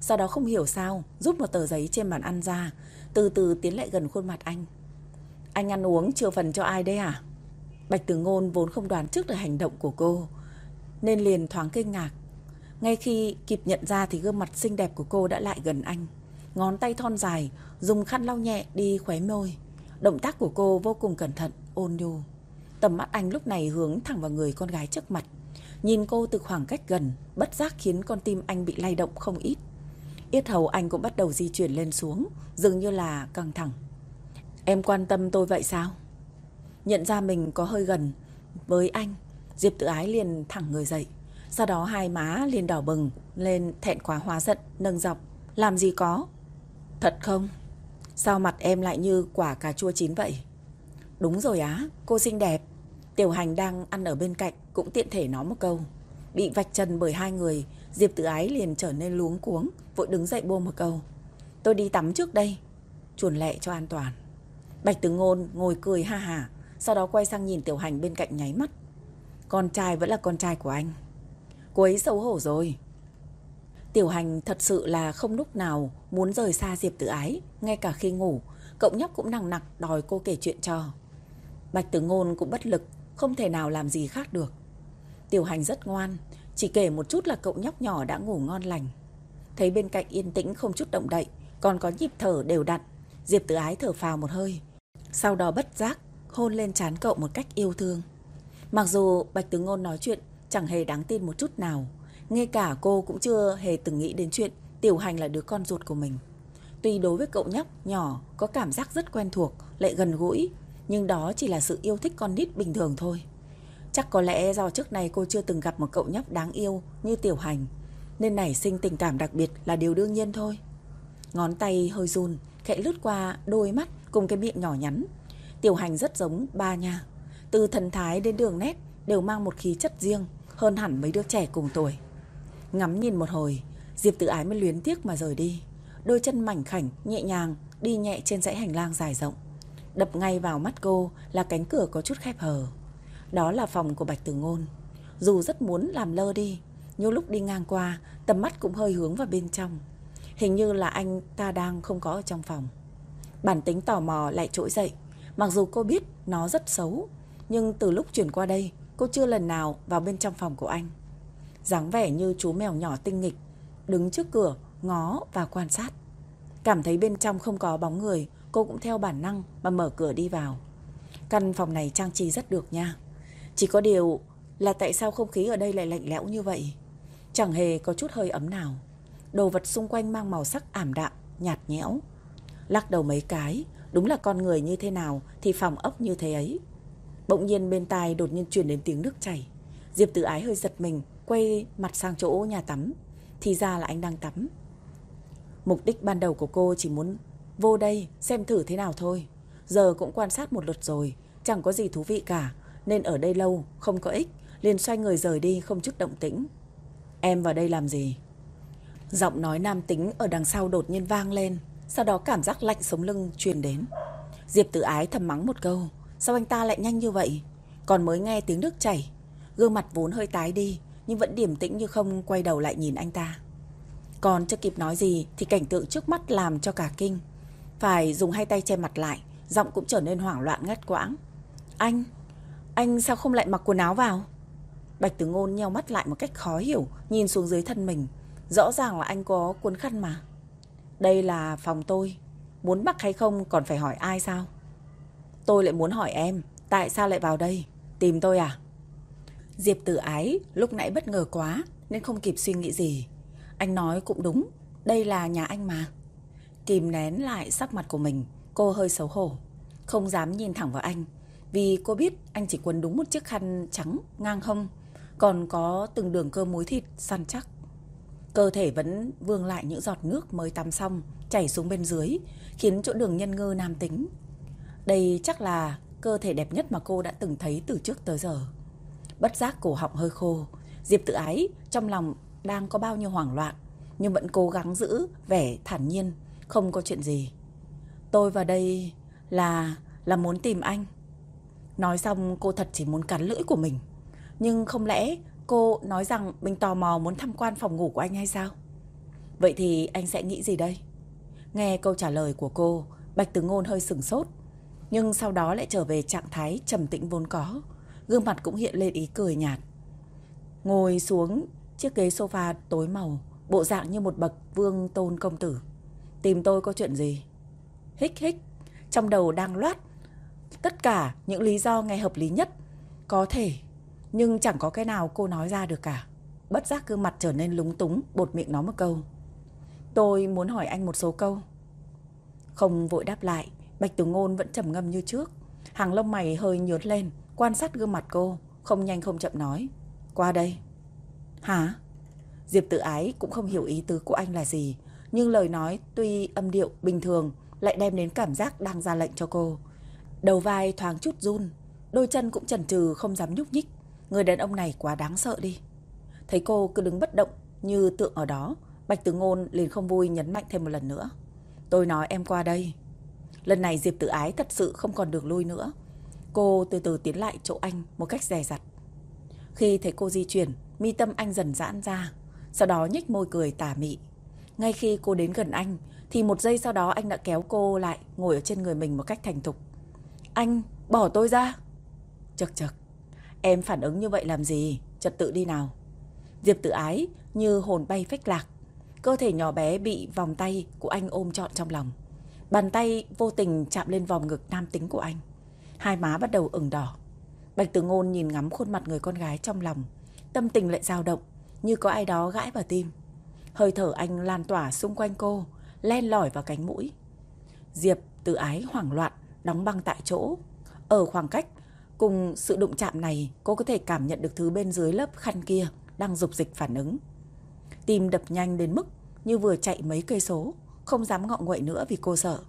Sau đó không hiểu sao rút một tờ giấy trên bàn ăn ra, từ từ tiến lại gần khuôn mặt anh. Anh ăn uống chưa phần cho ai đấy à? Bạch Tử Ngôn vốn không đoán trước được hành động của cô, nên liền thoáng kinh ngạc. Ngay khi kịp nhận ra thì gương mặt xinh đẹp của cô đã lại gần anh. Ngón tay thon dài dùng khăn lau nhẹ đi khóe môi. Động tác của cô vô cùng cẩn thận, ôn nhu. Tầm mắt anh lúc này hướng thẳng vào người con gái trước mặt. Nhìn cô từ khoảng cách gần, bất giác khiến con tim anh bị lay động không ít. Yết hầu anh cũng bắt đầu di chuyển lên xuống, dường như là căng thẳng. Em quan tâm tôi vậy sao? Nhận ra mình có hơi gần với anh, Diệp Tử Ái liền thẳng người dậy. Sau đó hai má liền đỏ bừng lên, thẹn quá hóa giận, nâng giọng. Làm gì có? Thật không? Sao mặt em lại như quả cà chua chín vậy? Đúng rồi á, cô xinh đẹp. Tiểu Hành đang ăn ở bên cạnh cũng tiện thể nói một câu. Bị vạch trần bởi hai người, Diệp Tử Ái liền trở nên luống cuống, vội đứng dậy buông một câu. Tôi đi tắm trước đây, chuồn lẹ cho an toàn. Bạch Tử Ngôn ngồi cười ha hả, sau đó quay sang nhìn Tiểu Hành bên cạnh nháy mắt. Con trai vẫn là con trai của anh. Cô ấy xấu hổ rồi. Tiểu Hành thật sự là không lúc nào muốn rời xa Diệp Tử Ái. Ngay cả khi ngủ, cậu nhóc cũng nằng nặc đòi cô kể chuyện cho. Bạch Tử Ngôn cũng bất lực, không thể nào làm gì khác được. Tiểu Hành rất ngoan, chỉ kể một chút là cậu nhóc nhỏ đã ngủ ngon lành. Thấy bên cạnh yên tĩnh không chút động đậy, còn có nhịp thở đều đặn, Diệp Tử Ái thở phào một hơi. Sau đó bất giác hôn lên trán cậu một cách yêu thương. Mặc dù Bạch Tử Ngôn nói chuyện chẳng hề đáng tin một chút nào, ngay cả cô cũng chưa hề từng nghĩ đến chuyện Tiểu Hành là đứa con ruột của mình. Tuy đối với cậu nhóc nhỏ có cảm giác rất quen thuộc, lại gần gũi, nhưng đó chỉ là sự yêu thích con nít bình thường thôi. Chắc có lẽ do trước này cô chưa từng gặp một cậu nhóc đáng yêu như Tiểu Hành, nên nảy sinh tình cảm đặc biệt là điều đương nhiên thôi. Ngón tay hơi run, khẽ lướt qua đôi mắt cùng cái miệng nhỏ nhắn. Tiểu Hành rất giống ba nha. Từ thần thái đến đường nét đều mang một khí chất riêng, hơn hẳn mấy đứa trẻ cùng tuổi. Ngắm nhìn một hồi, Diệp Tử Ái mới luyến tiếc mà rời đi. Đôi chân mảnh khảnh, nhẹ nhàng, đi nhẹ trên dãy hành lang dài rộng. Đập ngay vào mắt cô là cánh cửa có chút khép hờ. Đó là phòng của Bạch Tử Ngôn. Dù rất muốn làm lơ đi, nhưng lúc đi ngang qua, tầm mắt cũng hơi hướng vào bên trong. Hình như là anh ta đang không có ở trong phòng. Bản tính tò mò lại trỗi dậy. Mặc dù cô biết nó rất xấu, nhưng từ lúc chuyển qua đây, cô chưa lần nào vào bên trong phòng của anh. Dáng vẻ như chú mèo nhỏ tinh nghịch, đứng trước cửa, ngó và quan sát. Cảm thấy bên trong không có bóng người, cô cũng theo bản năng mà mở cửa đi vào. Căn phòng này trang trí rất được nha. Chỉ có điều là tại sao không khí ở đây lại lạnh lẽo như vậy? Chẳng hề có chút hơi ấm nào. Đồ vật xung quanh mang màu sắc ảm đạm, nhạt nhẽo. Lắc đầu mấy cái, đúng là con người như thế nào thì phòng ốc như thế ấy. Bỗng nhiên bên tai đột nhiên truyền đến tiếng nước chảy. Diệp Tử Ái hơi giật mình, quay mặt sang chỗ nhà tắm. Thì ra là anh đang tắm. Mục đích ban đầu của cô chỉ muốn vô đây xem thử thế nào thôi. Giờ cũng quan sát một lượt rồi, chẳng có gì thú vị cả, nên ở đây lâu không có ích, liền xoay người rời đi không chút động tĩnh. Em vào đây làm gì? Giọng nói nam tính ở đằng sau đột nhiên vang lên. Sau đó cảm giác lạnh sống lưng truyền đến. Diệp Tử Ái thầm mắng một câu. Sao anh ta lại nhanh như vậy? Còn mới nghe tiếng nước chảy, gương mặt vốn hơi tái đi, nhưng vẫn điềm tĩnh như không, quay đầu lại nhìn anh ta. Còn chưa kịp nói gì thì cảnh tượng trước mắt làm cho cả kinh. Phải dùng hai tay che mặt lại, giọng cũng trở nên hoảng loạn ngắt quãng. Anh, anh sao không lại mặc quần áo vào? Bạch Tử Ngôn nheo mắt lại một cách khó hiểu, nhìn xuống dưới thân mình. Rõ ràng là anh có cuốn khăn mà. Đây là phòng tôi, muốn mặc hay không còn phải hỏi ai sao? Tôi lại muốn hỏi em, tại sao lại vào đây? Tìm tôi à? Diệp Tử Ái lúc nãy bất ngờ quá nên không kịp suy nghĩ gì. Anh nói cũng đúng, đây là nhà anh mà. Kìm nén lại sắc mặt của mình, cô hơi xấu hổ, không dám nhìn thẳng vào anh. Vì cô biết anh chỉ quấn đúng một chiếc khăn trắng ngang hông, còn có từng đường cơ múi thịt săn chắc. Cơ thể vẫn vương lại những giọt nước mới tắm xong chảy xuống bên dưới, khiến chỗ đường nhân ngư nam tính. Đây chắc là cơ thể đẹp nhất mà cô đã từng thấy từ trước tới giờ. Bất giác cổ họng hơi khô. Diệp Tử Ái trong lòng đang có bao nhiêu hoảng loạn, nhưng vẫn cố gắng giữ vẻ thản nhiên, không có chuyện gì. Tôi vào đây là là muốn tìm anh. Nói xong cô thật chỉ muốn cắn lưỡi của mình. Nhưng không lẽ cô nói rằng mình tò mò muốn tham quan phòng ngủ của anh hay sao? Vậy thì anh sẽ nghĩ gì đây? Nghe câu trả lời của cô, Bạch Tử Ngôn hơi sửng sốt, nhưng sau đó lại trở về trạng thái trầm tĩnh vốn có. Gương mặt cũng hiện lên ý cười nhạt. Ngồi xuống chiếc ghế sofa tối màu, bộ dạng như một bậc vương tôn công tử. Tìm tôi có chuyện gì? Hích hích, trong đầu đang loát tất cả những lý do nghe hợp lý nhất có thể, nhưng chẳng có cái nào cô nói ra được cả. Bất giác gương mặt trở nên lúng túng, buột miệng nói một câu. Tôi muốn hỏi anh một số câu. Không vội đáp lại, Bạch Tử Ngôn vẫn trầm ngâm như trước. Hàng lông mày hơi nhướng lên, quan sát gương mặt cô, không nhanh không chậm nói. Qua đây. Hả? Diệp Tử Ái cũng không hiểu ý tứ của anh là gì, nhưng lời nói tuy âm điệu bình thường lại đem đến cảm giác đang ra lệnh cho cô. Đầu vai thoáng chút run, đôi chân cũng chần chừ không dám nhúc nhích. Người đàn ông này quá đáng sợ đi. Thấy cô cứ đứng bất động như tượng ở đó, Bạch Tử Ngôn liền không vui nhấn mạnh thêm một lần nữa. Tôi nói em qua đây. Lần này Diệp Tử Ái thật sự không còn đường lui nữa. Cô từ từ tiến lại chỗ anh một cách dè dặt. Khi thấy cô di chuyển, mi tâm anh dần giãn ra, sau đó nhếch môi cười tà mị. Ngay khi cô đến gần anh, thì một giây sau đó anh đã kéo cô lại, ngồi ở trên người mình một cách thành thục. Anh, bỏ tôi ra. Chật chật, em phản ứng như vậy làm gì? Trật tự đi nào. Diệp Tử Ái như hồn bay phách lạc. Cơ thể nhỏ bé bị vòng tay của anh ôm trọn trong lòng. Bàn tay vô tình chạm lên vòng ngực nam tính của anh. Hai má bắt đầu ửng đỏ. Bạch Tử Ngôn nhìn ngắm khuôn mặt người con gái trong lòng, tâm tình lại dao động, như có ai đó gãi vào tim. Hơi thở anh lan tỏa xung quanh cô, len lỏi vào cánh mũi. Diệp Tử Ái hoảng loạn, đóng băng tại chỗ. Ở khoảng cách cùng sự đụng chạm này, cô có thể cảm nhận được thứ bên dưới lớp khăn kia đang dục dịch phản ứng. Tim đập nhanh đến mức như vừa chạy mấy cây số, không dám ngọ nguậy nữa vì cô sợ.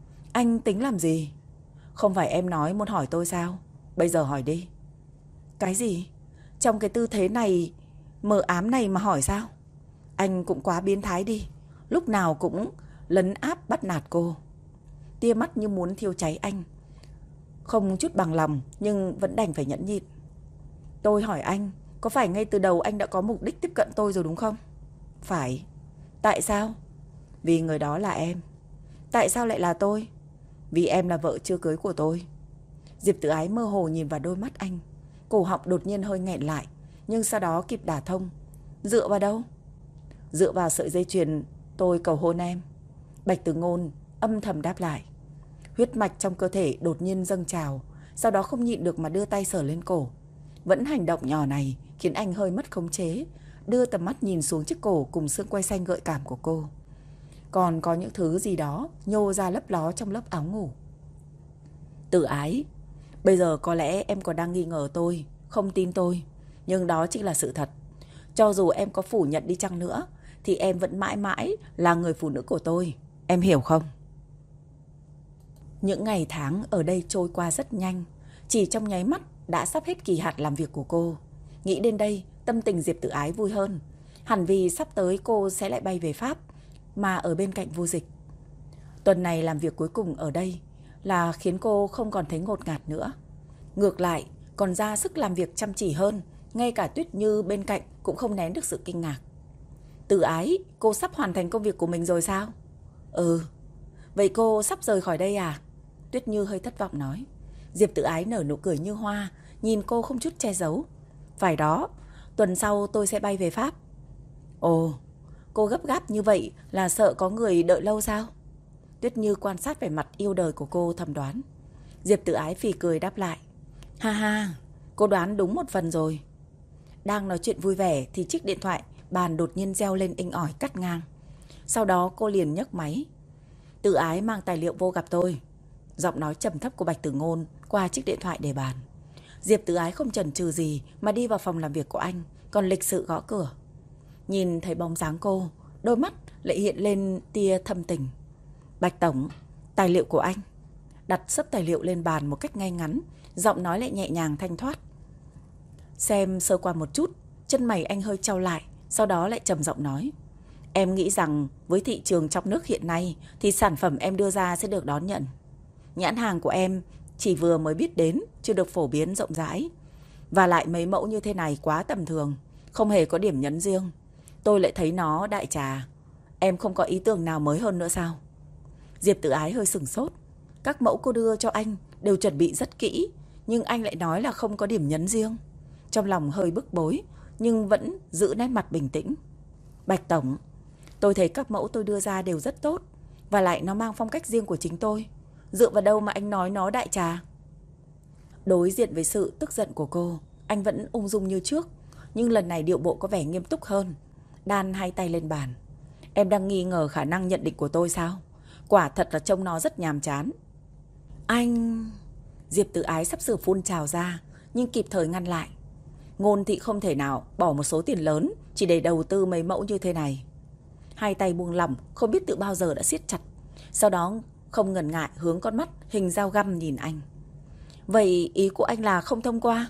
Anh tính làm gì? Không phải em nói muốn hỏi tôi sao? Bây giờ hỏi đi. Cái gì? Trong cái tư thế này, mờ ám này mà hỏi sao? Anh cũng quá biến thái đi. Lúc nào cũng lấn áp bắt nạt cô. Tia mắt như muốn thiêu cháy anh. Không chút bằng lòng, nhưng vẫn đành phải nhẫn nhịn. Tôi hỏi anh, có phải ngay từ đầu anh đã có mục đích tiếp cận tôi rồi đúng không? Phải. Tại sao? Vì người đó là em. Tại sao lại là tôi? Vì em là vợ chưa cưới của tôi. Diệp Tử Ái mơ hồ nhìn vào đôi mắt anh. Cổ họng đột nhiên hơi nghẹn lại, nhưng sau đó kịp đả thông. Dựa vào đâu? Dựa vào sợi dây chuyền tôi cầu hôn em. Bạch Tử Ngôn âm thầm đáp lại. Huyết mạch trong cơ thể đột nhiên dâng trào, sau đó không nhịn được mà đưa tay sờ lên cổ. Vẫn hành động nhỏ này khiến anh hơi mất khống chế, đưa tầm mắt nhìn xuống chiếc cổ cùng xương quai xanh gợi cảm của cô. Còn có những thứ gì đó nhô ra lấp ló trong lớp áo ngủ. Tử Ái, bây giờ có lẽ em còn đang nghi ngờ tôi, không tin tôi, nhưng đó chính là sự thật. Cho dù em có phủ nhận đi chăng nữa, thì em vẫn mãi mãi là người phụ nữ của tôi. Em hiểu không? Những ngày tháng ở đây trôi qua rất nhanh. Chỉ trong nháy mắt đã sắp hết kỳ hạn làm việc của cô. Nghĩ đến đây, tâm tình Diệp Tử Ái vui hơn. Hẳn vì sắp tới cô sẽ lại bay về Pháp, mà ở bên cạnh Vô Dịch. Tuần này làm việc cuối cùng ở đây là khiến cô không còn thấy ngột ngạt nữa. Ngược lại, còn ra sức làm việc chăm chỉ hơn. Ngay cả Tuyết Như bên cạnh cũng không nén được sự kinh ngạc. Tử Ái, cô sắp hoàn thành công việc của mình rồi sao? Ừ. Vậy cô sắp rời khỏi đây à? Tuyết Như hơi thất vọng nói. Diệp Tử Ái nở nụ cười như hoa, nhìn cô không chút che giấu. Phải đó, tuần sau tôi sẽ bay về Pháp. Ồ, cô gấp gáp như vậy là sợ có người đợi lâu sao? Tuyết Như quan sát vẻ mặt yêu đời của cô thầm đoán. Diệp Tử Ái phì cười đáp lại. Ha ha, cô đoán đúng một phần rồi. Đang nói chuyện vui vẻ thì chiếc điện thoại bàn đột nhiên reo lên inh ỏi cắt ngang. Sau đó cô liền nhấc máy. Tử Ái mang tài liệu vô gặp tôi. Giọng nói trầm thấp của Bạch Tử Ngôn qua chiếc điện thoại để bàn. Diệp Tử Ái không chần chừ gì mà đi vào phòng làm việc của anh, còn lịch sự gõ cửa. Nhìn thấy bóng dáng cô, đôi mắt lại hiện lên tia thâm tình. Bạch Tổng, tài liệu của anh. Đặt sấp tài liệu lên bàn một cách ngay ngắn, giọng nói lại nhẹ nhàng thanh thoát. Xem sơ qua một chút, chân mày anh hơi chau lại, sau đó lại trầm giọng nói. Em nghĩ rằng với thị trường trong nước hiện nay thì sản phẩm em đưa ra sẽ được đón nhận. Nhãn hàng của em chỉ vừa mới biết đến, chưa được phổ biến rộng rãi. Và lại mấy mẫu như thế này quá tầm thường, không hề có điểm nhấn riêng. Tôi lại thấy nó đại trà. Em không có ý tưởng nào mới hơn nữa sao? Diệp Tử Ái hơi sửng sốt. Các mẫu cô đưa cho anh đều chuẩn bị rất kỹ, nhưng anh lại nói là không có điểm nhấn riêng. Trong lòng hơi bức bối, nhưng vẫn giữ nét mặt bình tĩnh. Bạch Tổng, tôi thấy các mẫu tôi đưa ra đều rất tốt, và lại nó mang phong cách riêng của chính tôi. Dựa vào đâu mà anh nói nó đại trà? Đối diện với sự tức giận của cô, anh vẫn ung dung như trước, nhưng lần này điệu bộ có vẻ nghiêm túc hơn. Đan hai tay lên bàn. Em đang nghi ngờ khả năng nhận định của tôi sao? Quả thật là trông nó rất nhàm chán. Anh... Diệp Tử Ái sắp sửa phun trào ra, nhưng kịp thời ngăn lại. Ngôn Thị không thể nào bỏ một số tiền lớn chỉ để đầu tư mấy mẫu như thế này. Hai tay buông lỏng, không biết từ bao giờ đã siết chặt. Sau đó không ngần ngại hướng con mắt hình dao găm nhìn anh. Vậy ý của anh là không thông qua?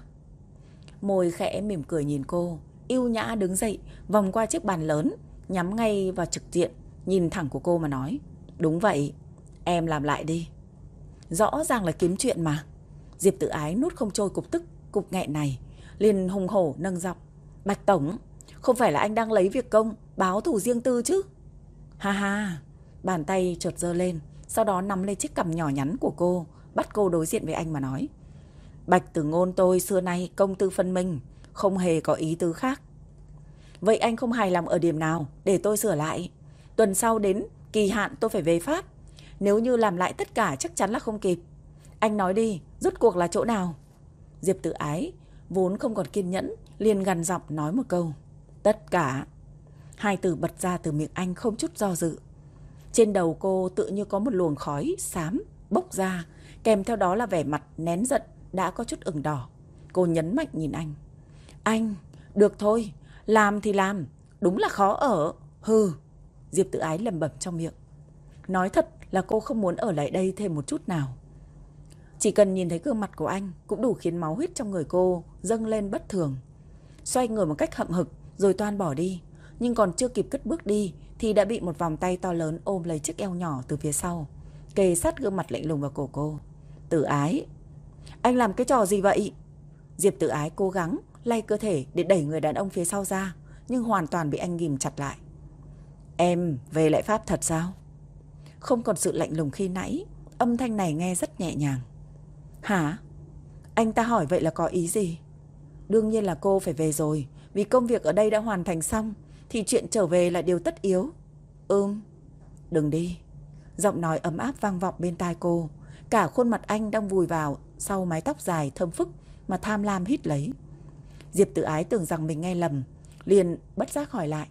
Môi khẽ mỉm cười nhìn cô, yêu nhã đứng dậy, vòng qua chiếc bàn lớn, nhắm ngay vào trực diện, nhìn thẳng của cô mà nói. Đúng vậy, em làm lại đi. Rõ ràng là kiếm chuyện mà. Diệp Tử Ái nuốt không trôi cục tức, cục nghẹn này, liền hùng hổ nâng giọng. Bạch Tổng, không phải là anh đang lấy việc công báo thù riêng tư chứ? Ha ha. Bàn tay chợt giơ lên, sau đó nắm lên chiếc cằm nhỏ nhắn của cô, bắt cô đối diện với anh mà nói. Bạch Tử Ngôn tôi xưa nay công tư phân minh, không hề có ý tứ khác. Vậy anh không hài lòng ở điểm nào để tôi sửa lại? Tuần sau đến kỳ hạn tôi phải về Pháp. Nếu như làm lại tất cả chắc chắn là không kịp. Anh nói đi, rốt cuộc là chỗ nào? Diệp Tử Ái vốn không còn kiên nhẫn, liền gằn giọng nói một câu. Tất cả. Hai từ bật ra từ miệng anh không chút do dự. Trên đầu cô tự như có một luồng khói xám bốc ra, kèm theo đó là vẻ mặt nén giận đã có chút ửng đỏ. Cô nhấn mạnh nhìn anh. Anh, được thôi, làm thì làm, đúng là khó ở. Hừ. Diệp Tử Ái lẩm bẩm trong miệng. Nói thật là cô không muốn ở lại đây thêm một chút nào. Chỉ cần nhìn thấy gương mặt của anh cũng đủ khiến máu huyết trong người cô dâng lên bất thường. Xoay người một cách hậm hực rồi toan bỏ đi, nhưng còn chưa kịp cất bước đi thì đã bị một vòng tay to lớn ôm lấy chiếc eo nhỏ từ phía sau, kề sát gương mặt lạnh lùng vào cổ cô. Tử Ái, anh làm cái trò gì vậy? Diệp Tử Ái cố gắng lay cơ thể để đẩy người đàn ông phía sau ra, nhưng hoàn toàn bị anh ghìm chặt lại. Em về lại Pháp thật sao? Không còn sự lạnh lùng khi nãy, âm thanh này nghe rất nhẹ nhàng. Hả? Anh ta hỏi vậy là có ý gì? Đương nhiên là cô phải về rồi, vì công việc ở đây đã hoàn thành xong, thì chuyện trở về là điều tất yếu. Ừm. Đừng đi. Giọng nói ấm áp vang vọng bên tai cô. Cả khuôn mặt anh đang vùi vào sau mái tóc dài thơm phức mà tham lam hít lấy. Diệp Tử Ái tưởng rằng mình nghe lầm, liền bất giác hỏi lại.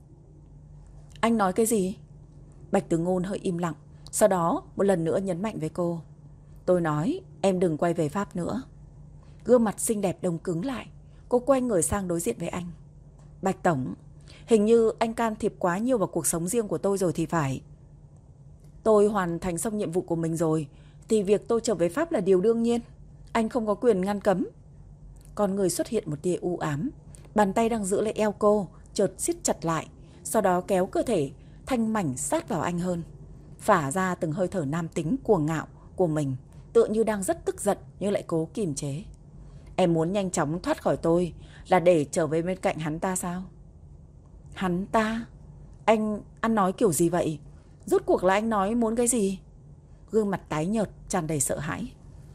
Anh nói cái gì? Bạch Tử Ngôn hơi im lặng, sau đó một lần nữa nhấn mạnh với cô. Tôi nói em đừng quay về Pháp nữa. Gương mặt xinh đẹp đông cứng lại. Cô quay người sang đối diện với anh. Bạch Tổng, hình như anh can thiệp quá nhiều vào cuộc sống riêng của tôi rồi thì phải. Tôi hoàn thành xong nhiệm vụ của mình rồi, thì việc tôi trở về Pháp là điều đương nhiên. Anh không có quyền ngăn cấm. Con người xuất hiện một tia u ám. Bàn tay đang giữ lấy eo cô chợt siết chặt lại, sau đó kéo cơ thể thanh mảnh sát vào anh hơn, phả ra từng hơi thở nam tính cuồng ngạo của mình, tựa như đang rất tức giận nhưng lại cố kìm chế. Em muốn nhanh chóng thoát khỏi tôi là để trở về bên cạnh hắn ta sao? Hắn ta? Anh ăn nói kiểu gì vậy? Rốt cuộc là anh nói muốn cái gì? Gương mặt tái nhợt tràn đầy sợ hãi.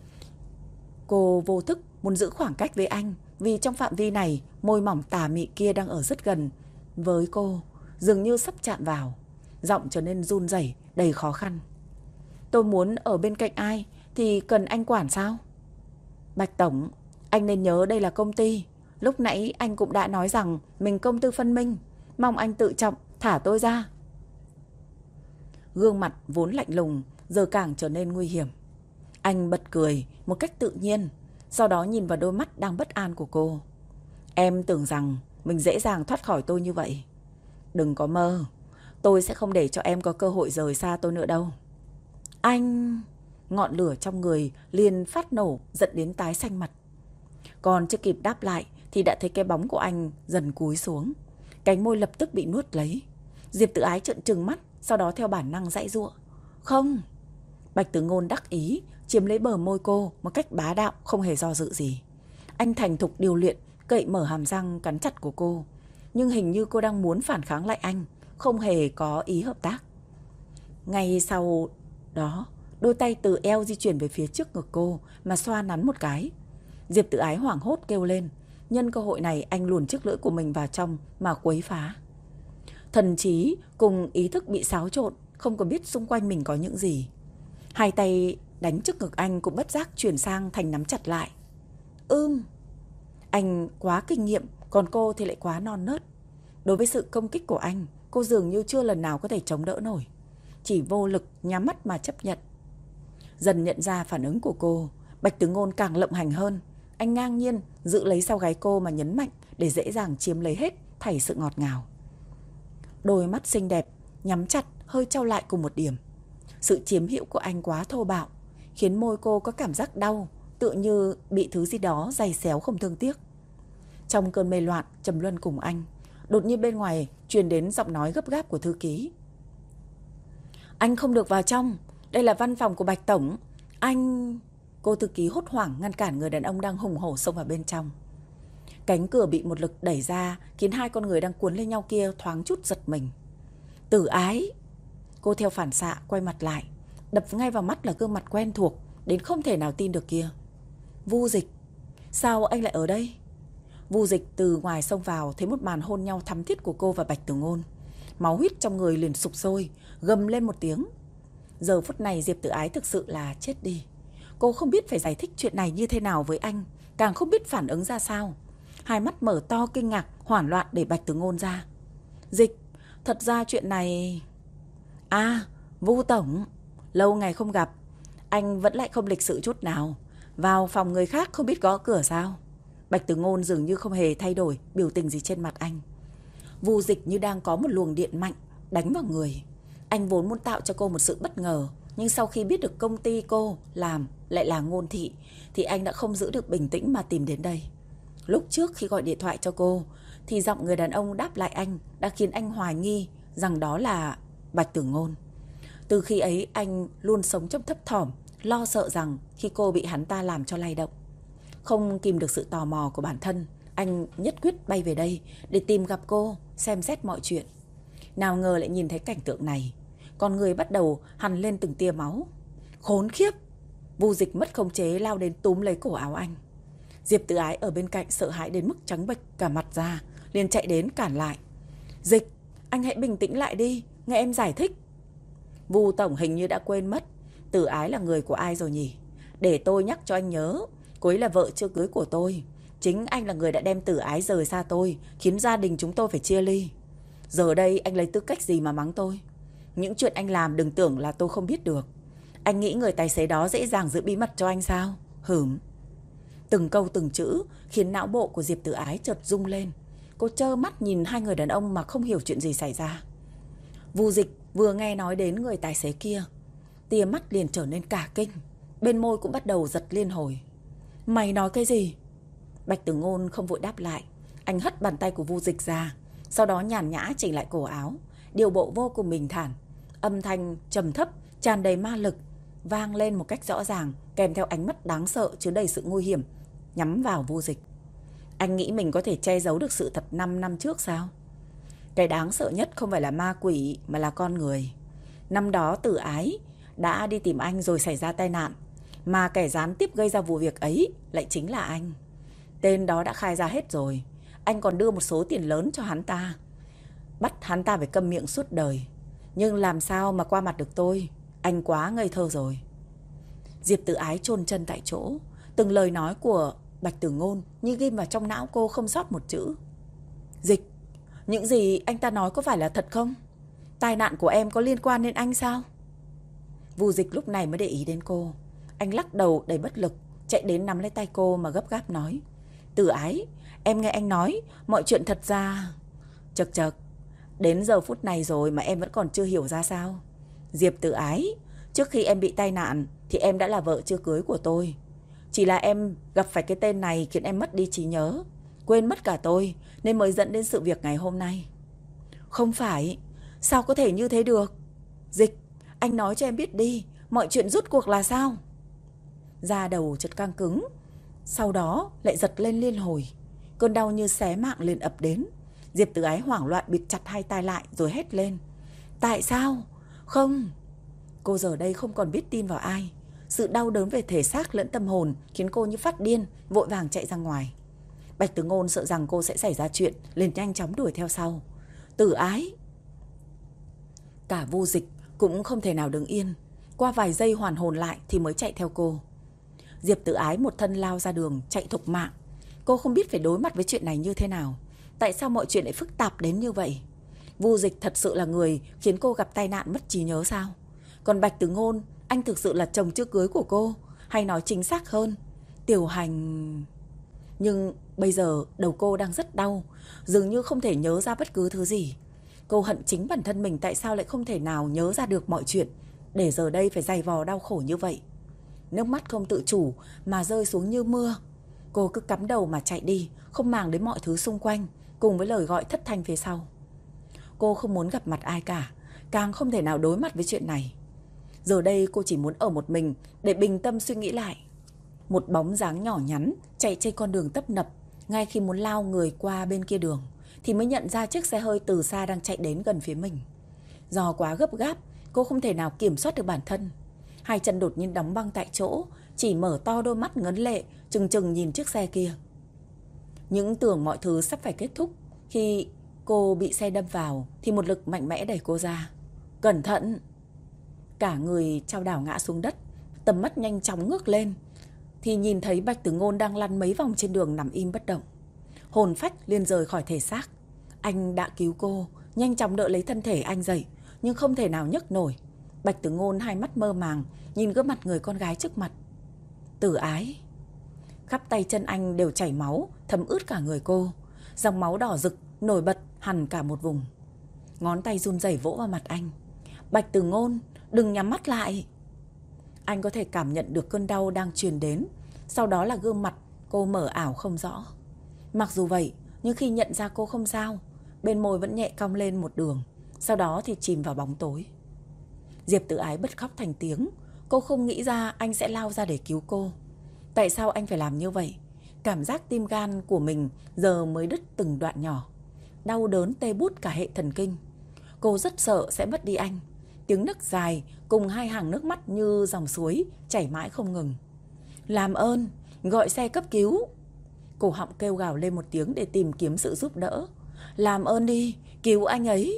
Cô vô thức muốn giữ khoảng cách với anh, vì trong phạm vi này môi mỏng tà mị kia đang ở rất gần với cô, dường như sắp chạm vào. Giọng trở nên run rẩy, đầy khó khăn. Tôi muốn ở bên cạnh ai thì cần anh quản sao? Bạch Tổng, anh nên nhớ đây là công ty. Lúc nãy anh cũng đã nói rằng mình công tư phân minh. Mong anh tự trọng thả tôi ra. Gương mặt vốn lạnh lùng giờ càng trở nên nguy hiểm. Anh bật cười một cách tự nhiên, sau đó nhìn vào đôi mắt đang bất an của cô. Em tưởng rằng mình dễ dàng thoát khỏi tôi như vậy. Đừng có mơ. Tôi sẽ không để cho em có cơ hội rời xa tôi nữa đâu. Anh... Ngọn lửa trong người liền phát nổ, giận đến tái xanh mặt. Còn chưa kịp đáp lại thì đã thấy cái bóng của anh dần cúi xuống. Cánh môi lập tức bị nuốt lấy. Diệp Tử Ái trợn trừng mắt, sau đó theo bản năng giãy giụa. Không. Bạch Tử Ngôn đắc ý chiếm lấy bờ môi cô một cách bá đạo, không hề do dự gì. Anh thành thục điều luyện cậy mở hàm răng cắn chặt của cô, nhưng hình như cô đang muốn phản kháng lại anh, không hề có ý hợp tác. Ngay sau đó, đôi tay từ eo di chuyển về phía trước ngực cô mà xoa nắn một cái. Diệp Tử Ái hoảng hốt kêu lên. Nhân cơ hội này anh luồn chiếc lưỡi của mình vào trong mà quấy phá. Thần trí cùng ý thức bị xáo trộn, không có biết xung quanh mình có những gì. Hai tay đánh trước ngực anh cũng bất giác chuyển sang thành nắm chặt lại. Ưm, anh quá kinh nghiệm, còn cô thì lại quá non nớt. Đối với sự công kích của anh, cô dường như chưa lần nào có thể chống đỡ nổi. Chỉ vô lực nhắm mắt mà chấp nhận. Dần nhận ra phản ứng của cô, Bạch Tử Ngôn càng lộng hành hơn. Anh ngang nhiên giữ lấy sau gáy cô mà nhấn mạnh để dễ dàng chiếm lấy hết thảy sự ngọt ngào. Đôi mắt xinh đẹp nhắm chặt hơi trao lại cùng một điểm. Sự chiếm hữu của anh quá thô bạo, khiến môi cô có cảm giác đau, tựa như bị thứ gì đó giày xéo không thương tiếc. Trong cơn mê loạn trầm luân cùng anh, đột nhiên bên ngoài truyền đến giọng nói gấp gáp của thư ký. Anh không được vào trong, đây là văn phòng của Bạch Tổng. Anh... Cô thư ký hốt hoảng ngăn cản người đàn ông đang hùng hổ xông vào bên trong. Cánh cửa bị một lực đẩy ra, khiến hai con người đang cuốn lên nhau kia thoáng chút giật mình. Tử Ái! Cô theo phản xạ quay mặt lại, đập ngay vào mắt là gương mặt quen thuộc đến không thể nào tin được kia. Vu Dịch! Sao anh lại ở đây? Vu Dịch từ ngoài xông vào, thấy một màn hôn nhau thắm thiết của cô và Bạch Tử Ngôn. Máu huyết trong người liền sục sôi, gầm lên một tiếng. Giờ phút này Diệp Tử Ái thực sự là chết đi. Cô không biết phải giải thích chuyện này như thế nào với anh, càng không biết phản ứng ra sao. Hai mắt mở to kinh ngạc, hoảng loạn để Bạch Tử Ngôn ra. Dịch, thật ra chuyện này... À, Vu Tổng, lâu ngày không gặp, anh vẫn lại không lịch sự chút nào. Vào phòng người khác không biết gõ cửa sao? Bạch Tử Ngôn dường như không hề thay đổi biểu tình gì trên mặt anh. Vu Dịch như đang có một luồng điện mạnh đánh vào người. Anh vốn muốn tạo cho cô một sự bất ngờ, nhưng sau khi biết được công ty cô làm lại là Ngôn Thị, thì anh đã không giữ được bình tĩnh mà tìm đến đây. Lúc trước khi gọi điện thoại cho cô, thì giọng người đàn ông đáp lại anh đã khiến anh hoài nghi rằng đó là Bạch Tử Ngôn. Từ khi ấy anh luôn sống trong thấp thỏm, lo sợ rằng khi cô bị hắn ta làm cho lay động. Không kìm được sự tò mò của bản thân, anh nhất quyết bay về đây để tìm gặp cô, xem xét mọi chuyện. Nào ngờ lại nhìn thấy cảnh tượng này, con người bắt đầu hằn lên từng tia máu. Khốn khiếp! Vu Dịch mất khống chế lao đến túm lấy cổ áo anh. Diệp Tử Ái ở bên cạnh sợ hãi đến mức trắng bệch cả mặt ra, liền chạy đến cản lại. Dịch, anh hãy bình tĩnh lại đi, nghe em giải thích. Vu Tổng hình như đã quên mất Tử Ái là người của ai rồi nhỉ? Để tôi nhắc cho anh nhớ, cô ấy là vợ chưa cưới của tôi. Chính anh là người đã đem Tử Ái rời xa tôi, khiến gia đình chúng tôi phải chia ly. Giờ đây anh lấy tư cách gì mà mắng tôi? Những chuyện anh làm đừng tưởng là tôi không biết được. Anh nghĩ người tài xế đó dễ dàng giữ bí mật cho anh sao? Hửm. Từng câu từng chữ khiến não bộ của Diệp Tử Ái chợt rung lên. Cô trơ mắt nhìn hai người đàn ông mà không hiểu chuyện gì xảy ra. Vu Dịch vừa nghe nói đến người tài xế kia, tia mắt liền trở nên cả kinh, bên môi cũng bắt đầu giật liên hồi. Mày nói cái gì? Bạch Tử Ngôn không vội đáp lại. Anh hất bàn tay của Vu Dịch ra, sau đó nhàn nhã chỉnh lại cổ áo, điều bộ vô cùng bình thản. Âm thanh trầm thấp tràn đầy ma lực vang lên một cách rõ ràng, kèm theo ánh mắt đáng sợ chứa đầy sự nguy hiểm nhắm vào Vu Dịch. Anh nghĩ mình có thể che giấu được sự thật năm năm trước sao? Cái đáng sợ nhất không phải là ma quỷ mà là con người. Năm đó Tử Ái đã đi tìm anh rồi xảy ra tai nạn, mà kẻ gián tiếp gây ra vụ việc ấy lại chính là anh. Tên đó đã khai ra hết rồi. Anh còn đưa một số tiền lớn cho hắn ta, bắt hắn ta phải câm miệng suốt đời. Nhưng làm sao mà qua mặt được tôi? Anh quá ngây thơ rồi. Diệp Tử Ái chôn chân tại chỗ. Từng lời nói của Bạch Tử Ngôn như ghim vào trong não cô không sót một chữ. Dịch, những gì anh ta nói có phải là thật không? Tai nạn của em có liên quan đến anh sao? Vu Dịch lúc này mới để ý đến cô. Anh lắc đầu đầy bất lực, chạy đến nắm lấy tay cô mà gấp gáp nói. Tử Ái, em nghe anh nói, mọi chuyện thật ra... Chật chật, đến giờ phút này rồi mà em vẫn còn chưa hiểu ra sao? Diệp Tử Ái, trước khi em bị tai nạn thì em đã là vợ chưa cưới của tôi. Chỉ là em gặp phải cái tên này khiến em mất đi trí nhớ, quên mất cả tôi, nên mới dẫn đến sự việc ngày hôm nay. Không phải, sao có thể như thế được? Dịch, anh nói cho em biết đi, mọi chuyện rút cuộc là sao? Da đầu chợt căng cứng, sau đó lại giật lên liên hồi. Cơn đau như xé mạng liền ập đến. Diệp Tử Ái hoảng loạn bịt chặt hai tay lại rồi hét lên. Tại sao? Không. Cô giờ đây không còn biết tin vào ai. Sự đau đớn về thể xác lẫn tâm hồn khiến cô như phát điên, vội vàng chạy ra ngoài. Bạch Tử Ngôn sợ rằng cô sẽ xảy ra chuyện, liền nhanh chóng đuổi theo sau. Tử Ái! Cả Vu Dịch cũng không thể nào đứng yên. Qua vài giây hoàn hồn lại thì mới chạy theo cô. Diệp Tử Ái một thân lao ra đường, chạy thục mạng. Cô không biết phải đối mặt với chuyện này như thế nào. Tại sao mọi chuyện lại phức tạp đến như vậy? Vu Dịch thật sự là người khiến cô gặp tai nạn mất trí nhớ sao? Còn Bạch Tử Ngôn, anh thực sự là chồng chưa cưới của cô? Hay nói chính xác hơn, Tiểu Hành... Nhưng bây giờ đầu cô đang rất đau, dường như không thể nhớ ra bất cứ thứ gì. Cô hận chính bản thân mình tại sao lại không thể nào nhớ ra được mọi chuyện, để giờ đây phải dày vò đau khổ như vậy. Nước mắt không tự chủ mà rơi xuống như mưa. Cô cứ cắm đầu mà chạy đi, không màng đến mọi thứ xung quanh, cùng với lời gọi thất thanh phía sau. Cô không muốn gặp mặt ai cả, càng không thể nào đối mặt với chuyện này. Giờ đây cô chỉ muốn ở một mình để bình tâm suy nghĩ lại. Một bóng dáng nhỏ nhắn chạy trên con đường tấp nập. Ngay khi muốn lao người qua bên kia đường thì mới nhận ra chiếc xe hơi từ xa đang chạy đến gần phía mình. Do quá gấp gáp, cô không thể nào kiểm soát được bản thân. Hai chân đột nhiên đóng băng tại chỗ, chỉ mở to đôi mắt ngấn lệ, trừng trừng nhìn chiếc xe kia. Những tưởng mọi thứ sắp phải kết thúc, khi cô bị xe đâm vào thì một lực mạnh mẽ đẩy cô ra. Cẩn thận! Cả người chao đảo ngã xuống đất, tầm mắt nhanh chóng ngước lên thì nhìn thấy Bạch Tử Ngôn đang lăn mấy vòng trên đường nằm im bất động. Hồn phách liền rời khỏi thể xác. Anh đã cứu cô, nhanh chóng đỡ lấy thân thể anh dậy, nhưng không thể nào nhấc nổi. Bạch Tử Ngôn hai mắt mơ màng nhìn gương mặt người con gái trước mặt. Tử Ái! Khắp tay chân anh đều chảy máu, thấm ướt cả người cô. Dòng máu đỏ rực nổi bật hẳn cả một vùng. Ngón tay run rẩy vỗ vào mặt anh. Bạch Tử Ngôn, đừng nhắm mắt lại! Anh có thể cảm nhận được cơn đau đang truyền đến. Sau đó là gương mặt cô mờ ảo không rõ. Mặc dù vậy, nhưng khi nhận ra cô không sao, bên môi vẫn nhẹ cong lên một đường. Sau đó thì chìm vào bóng tối. Diệp Tử Ái bật khóc thành tiếng. Cô không nghĩ ra anh sẽ lao ra để cứu cô. Tại sao anh phải làm như vậy? Cảm giác tim gan của mình giờ mới đứt từng đoạn nhỏ. Đau đớn tê bút cả hệ thần kinh. Cô rất sợ sẽ mất đi anh. Tiếng nức dài cùng hai hàng nước mắt như dòng suối chảy mãi không ngừng. Làm ơn, gọi xe cấp cứu! Cổ họng kêu gào lên một tiếng để tìm kiếm sự giúp đỡ. Làm ơn đi, cứu anh ấy!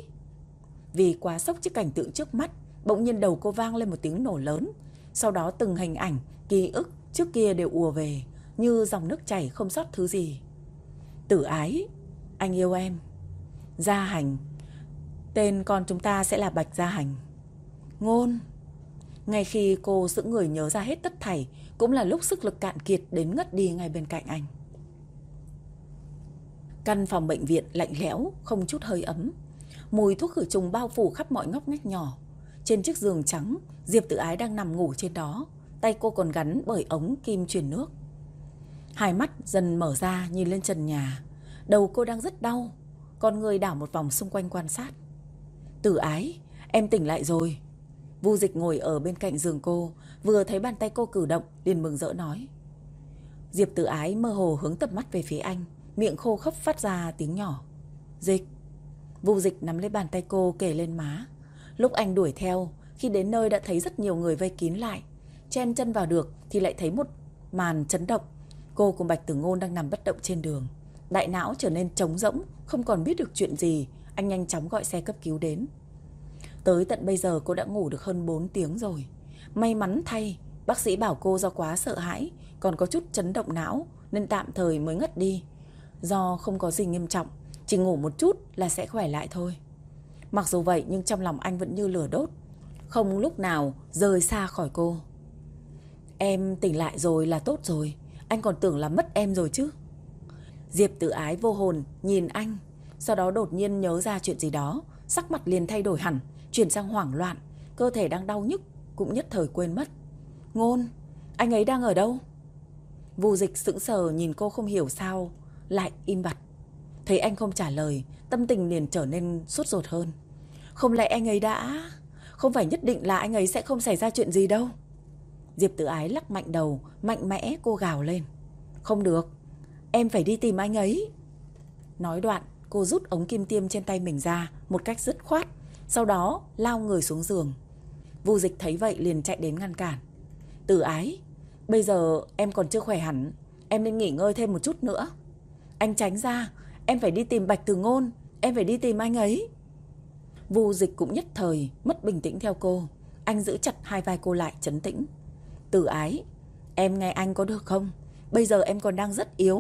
Vì quá sốc trước cảnh tượng trước mắt, bỗng nhiên đầu cô vang lên một tiếng nổ lớn. Sau đó từng hình ảnh, ký ức trước kia đều ùa về, như dòng nước chảy không sót thứ gì. Tử Ái, anh yêu em. Gia Hành, tên con chúng ta sẽ là Bạch Gia Hành. Ngôn. Ngay khi cô sững người nhớ ra hết tất thảy, cũng là lúc sức lực cạn kiệt đến ngất đi ngay bên cạnh anh. Căn phòng bệnh viện lạnh lẽo, không chút hơi ấm. Mùi thuốc khử trùng bao phủ khắp mọi ngóc ngách nhỏ. Trên chiếc giường trắng, Diệp Tử Ái đang nằm ngủ trên đó. Tay cô còn gắn bởi ống kim truyền nước. Hai mắt dần mở ra nhìn lên trần nhà. Đầu cô đang rất đau. Con người đảo một vòng xung quanh quan sát. Tử Ái, em tỉnh lại rồi. Vu Dịch ngồi ở bên cạnh giường cô, vừa thấy bàn tay cô cử động liền mừng rỡ nói. Diệp Tử Ái mơ hồ hướng tầm mắt về phía anh, miệng khô khốc phát ra tiếng nhỏ. Dịch. Vu Dịch nắm lấy bàn tay cô kề lên má. Lúc anh đuổi theo, khi đến nơi đã thấy rất nhiều người vây kín lại. Chen chân vào được thì lại thấy một màn chấn động. Cô cùng Bạch Tử Ngôn đang nằm bất động trên đường. Đại não trở nên trống rỗng, không còn biết được chuyện gì. Anh nhanh chóng gọi xe cấp cứu đến. Tới tận bây giờ cô đã ngủ được hơn bốn tiếng rồi. May mắn thay, bác sĩ bảo cô do quá sợ hãi, còn có chút chấn động não nên tạm thời mới ngất đi. Do không có gì nghiêm trọng, chỉ ngủ một chút là sẽ khỏe lại thôi. Mặc dù vậy nhưng trong lòng anh vẫn như lửa đốt, không lúc nào rời xa khỏi cô. Em tỉnh lại rồi là tốt rồi, anh còn tưởng là mất em rồi chứ. Diệp Tử Ái vô hồn nhìn anh, sau đó đột nhiên nhớ ra chuyện gì đó, sắc mặt liền thay đổi hẳn, chuyển sang hoảng loạn, cơ thể đang đau nhức cũng nhất thời quên mất. Ngôn, anh ấy đang ở đâu? Vu Dịch sững sờ nhìn cô không hiểu sao lại im bặt. Thấy anh không trả lời, tâm tình liền trở nên sốt ruột hơn. Không lẽ anh ấy đã... Không phải nhất định là anh ấy sẽ không xảy ra chuyện gì đâu. Diệp Tử Ái lắc mạnh đầu, mạnh mẽ cô gào lên. Không được, em phải đi tìm anh ấy. Nói đoạn, cô cô rút ống kim tiêm trên tay mình ra một cách dứt khoát, sau đó lao người xuống giường. Vu Dịch thấy vậy liền chạy đến ngăn cản. Tử Ái, bây giờ em còn chưa khỏe hẳn, em nên nghỉ ngơi thêm một chút nữa. Anh tránh ra, em phải đi tìm Bạch Từ Ngôn, em phải đi tìm anh ấy. Vu Dịch cũng nhất thời mất bình tĩnh theo cô. Anh giữ chặt hai vai cô lại trấn tĩnh. Tử Ái, em nghe anh có được không? Bây giờ em còn đang rất yếu.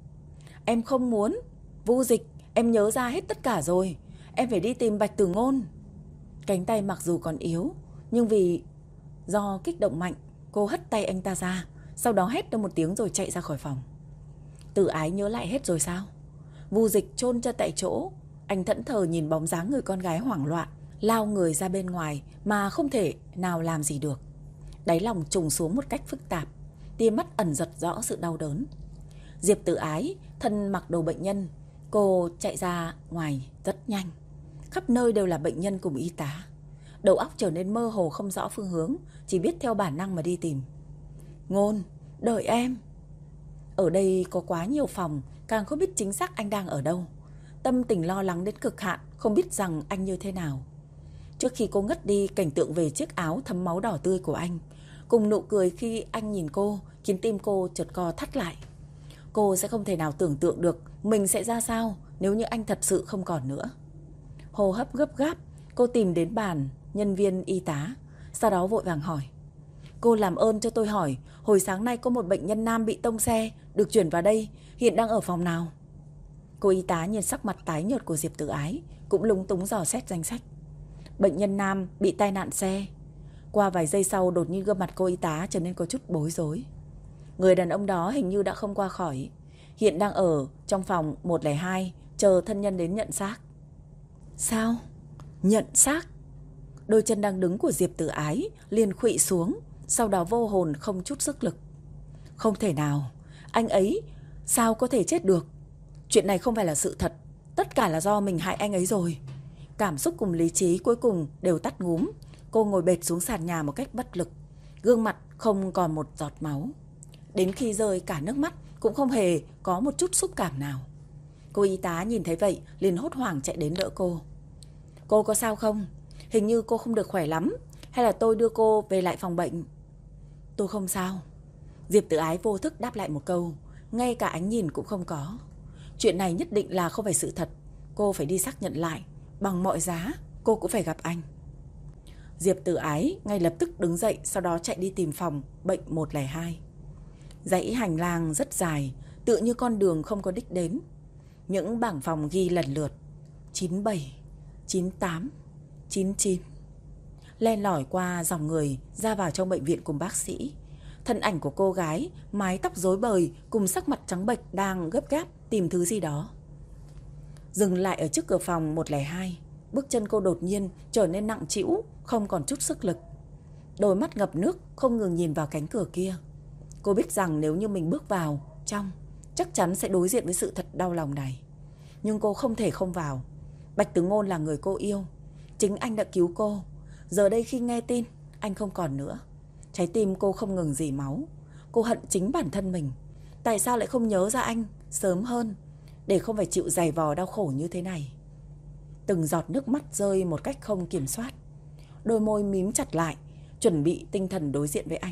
Em không muốn. Vu Dịch, em nhớ ra hết tất cả rồi. Em phải đi tìm Bạch Từ Ngôn. Cánh tay mặc dù còn yếu, nhưng vì do kích động mạnh, cô hất tay anh ta ra, sau đó hét lên một tiếng rồi chạy ra khỏi phòng. Tử Ái nhớ lại hết rồi sao? Vu Dịch chôn chân tại chỗ. Anh thẫn thờ nhìn bóng dáng người con gái hoảng loạn lao người ra bên ngoài mà không thể nào làm gì được. Đáy lòng trùng xuống một cách phức tạp, tia mắt ẩn giật rõ sự đau đớn. Diệp Tử Ái thân mặc đồ bệnh nhân, cô chạy ra ngoài rất nhanh. Khắp nơi đều là bệnh nhân cùng y tá. Đầu óc trở nên mơ hồ không rõ phương hướng, chỉ biết theo bản năng mà đi tìm. Ngôn, đợi em. Ở đây có quá nhiều phòng, càng không biết chính xác anh đang ở đâu. Tâm tình lo lắng đến cực hạn, không biết rằng anh như thế nào. Trước khi cô ngất đi, cảnh tượng về chiếc áo thấm máu đỏ tươi của anh, cùng nụ cười khi anh nhìn cô, khiến tim cô chợt co thắt lại. Cô sẽ không thể nào tưởng tượng được mình sẽ ra sao nếu như anh thật sự không còn nữa. Hô hấp gấp gáp, cô tìm đến bàn nhân viên y tá, sau đó vội vàng hỏi. Cô làm ơn cho tôi hỏi, hồi sáng nay có một bệnh nhân nam bị tông xe, được chuyển vào đây, hiện đang ở phòng nào? Cô y tá nhìn sắc mặt tái nhợt của Diệp Tử Ái, cũng lúng túng dò xét danh sách. Bệnh nhân nam bị tai nạn xe. Qua vài giây sau, đột nhiên gương mặt cô y tá trở nên có chút bối rối. Người đàn ông đó hình như đã không qua khỏi, hiện đang ở trong phòng một không hai, chờ thân nhân đến nhận xác. Sao? Nhận xác? Đôi chân đang đứng của Diệp Tử Ái liền khuỵu xuống, sau đó vô hồn không chút sức lực. Không thể nào, anh ấy sao có thể chết được? Chuyện này không phải là sự thật, tất cả là do mình hại anh ấy rồi. Cảm xúc cùng lý trí cuối cùng đều tắt ngúm. Cô ngồi bệt xuống sàn nhà một cách bất lực, gương mặt không còn một giọt máu. Đến khi rơi cả nước mắt cũng không hề có một chút xúc cảm nào. Cô y tá nhìn thấy vậy liền hốt hoảng chạy đến đỡ cô. Cô có sao không? Hình như cô không được khỏe lắm, hay là tôi đưa cô về lại phòng bệnh? Tôi không sao. Diệp Tử Ái vô thức đáp lại một câu, ngay cả ánh nhìn cũng không có. Chuyện này nhất định là không phải sự thật. Cô phải đi xác nhận lại. Bằng mọi giá cô cũng phải gặp anh. Diệp Tử Ái ngay lập tức đứng dậy, sau đó chạy đi tìm phòng bệnh một không hai. Dãy hành lang rất dài, tựa như con đường không có đích đến. Những bảng phòng ghi lần lượt chín bảy, chín tám, chín chín. Len lỏi qua dòng người ra vào trong bệnh viện cùng bác sĩ. Thân ảnh của cô gái mái tóc rối bời cùng sắc mặt trắng bệch đang gấp gáp tìm thứ gì đó. Dừng lại ở trước cửa phòng một không hai, bước chân cô đột nhiên trở nên nặng trĩu, không còn chút sức lực. Đôi mắt ngập nước không ngừng nhìn vào cánh cửa kia. Cô biết rằng nếu như mình bước vào trong, chắc chắn sẽ đối diện với sự thật đau lòng này. Nhưng cô không thể không vào. Bạch Từ Ngôn là người cô yêu, chính anh đã cứu cô. Giờ đây khi nghe tin anh không còn nữa, trái tim cô không ngừng rỉ máu. Cô hận chính bản thân mình. Tại sao lại không nhớ ra anh sớm hơn, để không phải chịu dày vò đau khổ như thế này. Từng giọt nước mắt rơi một cách không kiểm soát. Đôi môi mím chặt lại, chuẩn bị tinh thần đối diện với anh.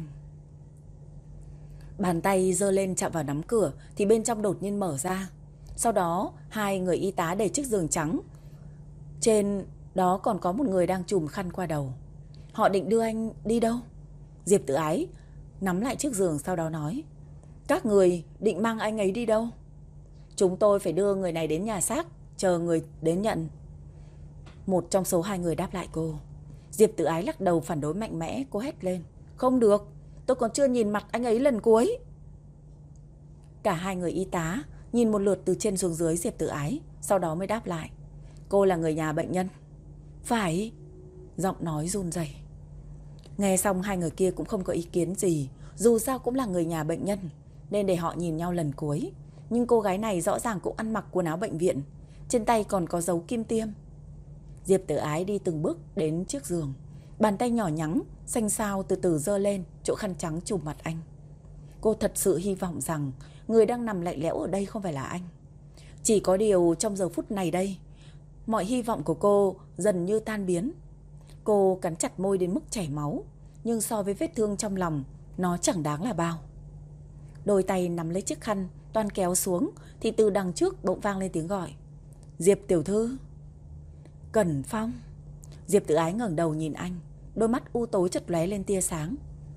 Bàn tay giơ lên chạm vào nắm cửa thì bên trong đột nhiên mở ra. Sau đó hai người y tá để chiếc giường trắng, trên đó còn có một người đang trùm khăn qua đầu. Họ định đưa anh đi đâu? Diệp Tử Ái nắm lại chiếc giường, sau đó nói. Các người định mang anh ấy đi đâu? Chúng tôi phải đưa người này đến nhà xác, chờ người đến nhận. Một trong số hai người đáp lại cô. Diệp Tử Ái lắc đầu phản đối mạnh mẽ. Cô hét lên. Không được, tôi còn chưa nhìn mặt anh ấy lần cuối. Cả hai người y tá nhìn một lượt từ trên xuống dưới Diệp Tử Ái, sau đó mới đáp lại. Cô là người nhà bệnh nhân. Phải. Giọng nói run rẩy. Nghe xong hai người kia cũng không có ý kiến gì. Dù sao cũng là người nhà bệnh nhân, nên để họ nhìn nhau lần cuối. Nhưng cô gái này rõ ràng cũng ăn mặc quần áo bệnh viện, trên tay còn có dấu kim tiêm. Diệp Tử Ái đi từng bước đến chiếc giường, bàn tay nhỏ nhắn xanh xao từ từ giơ lên chỗ khăn trắng trùm mặt anh. Cô thật sự hy vọng rằng người đang nằm lạnh lẽo ở đây không phải là anh. Chỉ có điều trong giờ phút này đây, mọi hy vọng của cô dần như tan biến. Cô cắn chặt môi đến mức chảy máu, nhưng so với vết thương trong lòng, nó chẳng đáng là bao. Đôi tay nắm lấy chiếc khăn, toan kéo xuống, thì từ đằng trước bỗng vang lên tiếng gọi. Diệp tiểu thư. Cẩn Phong. Diệp Tử Ái ngẩng đầu nhìn anh, đôi mắt u tối chợt lóe lên tia sáng.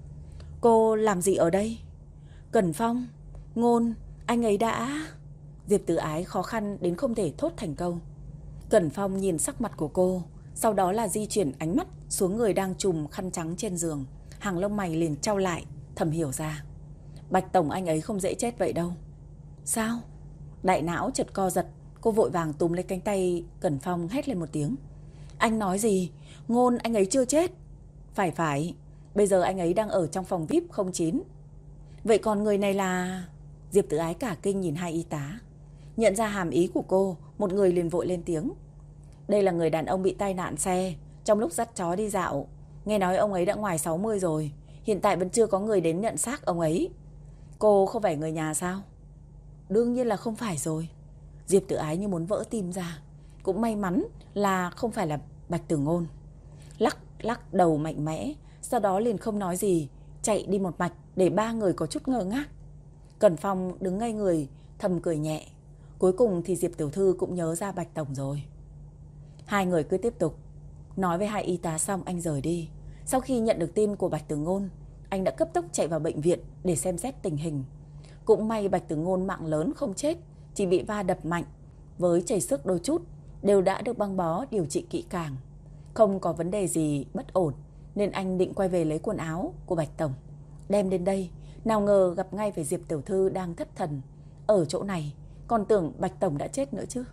Cô làm gì ở đây? Cẩn Phong, Ngôn, anh ấy đã... Diệp Tử Ái khó khăn đến không thể thốt thành câu. Cẩn Phong nhìn sắc mặt của cô, sau đó là di chuyển ánh mắt xuống người đang trùm khăn trắng trên giường. Hàng lông mày liền chau lại, thầm hiểu ra. Bạch tổng anh ấy không dễ chết vậy đâu. Sao? Đại não chợt co giật, cô vội vàng túm lấy cánh tay Cẩn Phong hét lên một tiếng. Anh nói gì? Ngôn anh ấy chưa chết. Phải phải, bây giờ anh ấy đang ở trong phòng vi ai pi không chín. Vậy còn người này là... Diệp Tử Ái cả kinh nhìn hai y tá. Nhận ra hàm ý của cô, một người liền vội lên tiếng. Đây là người đàn ông bị tai nạn xe trong lúc dắt chó đi dạo. Nghe nói ông ấy đã ngoài sáu mươi rồi, hiện tại vẫn chưa có người đến nhận xác ông ấy. Cô không phải người nhà sao? Đương nhiên là không phải rồi. Diệp Tử Ái như muốn vỡ tim ra. Cũng may mắn là không phải là Bạch Tử Ngôn. Lắc lắc đầu mạnh mẽ, sau đó liền không nói gì, chạy đi một mạch để ba người có chút ngơ ngác. Cẩn Phong đứng ngây người, thầm cười nhẹ. Cuối cùng thì Diệp tiểu thư cũng nhớ ra Bạch tổng rồi. Hai người cứ tiếp tục. Nói với hai y tá xong anh rời đi. Sau khi nhận được tin của Bạch Tử Ngôn, anh đã cấp tốc chạy vào bệnh viện để xem xét tình hình. Cũng may Bạch Tử Ngôn mạng lớn không chết, chỉ bị va đập mạnh, với chảy xước đôi chút, đều đã được băng bó điều trị kỹ càng. Không có vấn đề gì bất ổn, nên anh định quay về lấy quần áo của Bạch tổng. Đem đến đây, nào ngờ gặp ngay phải Diệp tiểu thư đang thất thần. Ở chỗ này, còn tưởng Bạch tổng đã chết nữa chứ.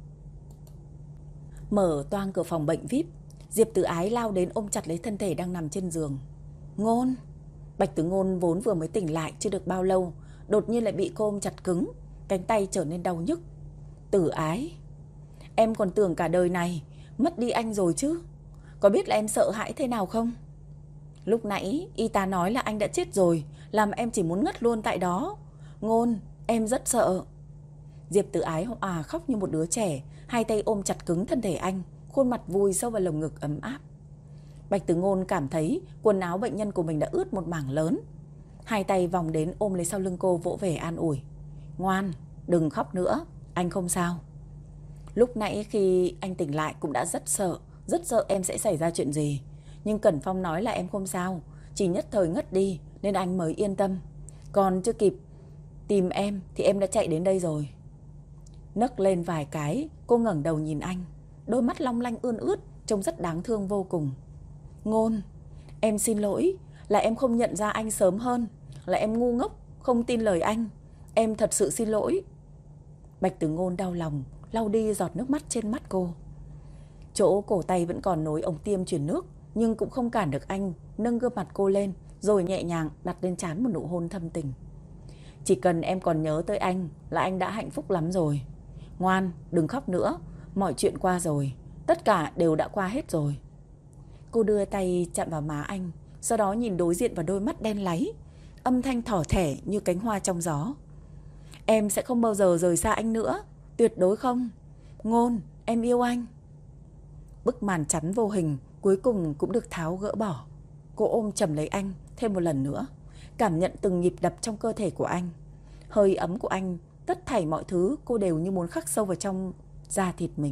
Mở toang cửa phòng bệnh vi ai pi, Diệp Tử Ái lao đến ôm chặt lấy thân thể đang nằm trên giường. Ngôn. Bạch Tử Ngôn vốn vừa mới tỉnh lại chưa được bao lâu, đột nhiên lại bị cô ôm chặt cứng, cánh tay trở nên đau nhức. Tử Ái, em còn tưởng cả đời này mất đi anh rồi chứ. Có biết là em sợ hãi thế nào không? Lúc nãy y tá nói là anh đã chết rồi, làm em chỉ muốn ngất luôn tại đó. Ngôn, em rất sợ. Diệp Tử Ái à khóc như một đứa trẻ, hai tay ôm chặt cứng thân thể anh, khuôn mặt vùi sâu vào lồng ngực ấm áp. Bạch Tử Ngôn cảm thấy quần áo bệnh nhân của mình đã ướt một mảng lớn. Hai tay vòng đến ôm lấy sau lưng cô, vỗ về an ủi. Ngoan, đừng khóc nữa, anh không sao. Lúc nãy khi anh tỉnh lại cũng đã rất sợ, rất sợ em sẽ xảy ra chuyện gì. Nhưng Cẩn Phong nói là em không sao, chỉ nhất thời ngất đi nên anh mới yên tâm. Còn chưa kịp tìm em thì em đã chạy đến đây rồi. Nấc lên vài cái, cô ngẩng đầu nhìn anh, đôi mắt long lanh ươn ướt, trông rất đáng thương vô cùng. Ngôn, em xin lỗi, là em không nhận ra anh sớm hơn, là em ngu ngốc, không tin lời anh. Em thật sự xin lỗi. Bạch Tử Ngôn đau lòng, lau đi giọt nước mắt trên mắt cô. Chỗ cổ tay vẫn còn nối ống tiêm truyền nước, nhưng cũng không cản được anh nâng gương mặt cô lên, rồi nhẹ nhàng đặt lên trán một nụ hôn thâm tình. Chỉ cần em còn nhớ tới anh là anh đã hạnh phúc lắm rồi. Ngoan, đừng khóc nữa, mọi chuyện qua rồi, tất cả đều đã qua hết rồi. Cô đưa tay chạm vào má anh, sau đó nhìn đối diện vào đôi mắt đen láy, âm thanh thỏ thẻ như cánh hoa trong gió. Em sẽ không bao giờ rời xa anh nữa, tuyệt đối không. Ngôn, em yêu anh. Bức màn chắn vô hình cuối cùng cũng được tháo gỡ bỏ. Cô ôm chầm lấy anh thêm một lần nữa, cảm nhận từng nhịp đập trong cơ thể của anh. Hơi ấm của anh, tất thảy mọi thứ cô đều như muốn khắc sâu vào trong da thịt mình.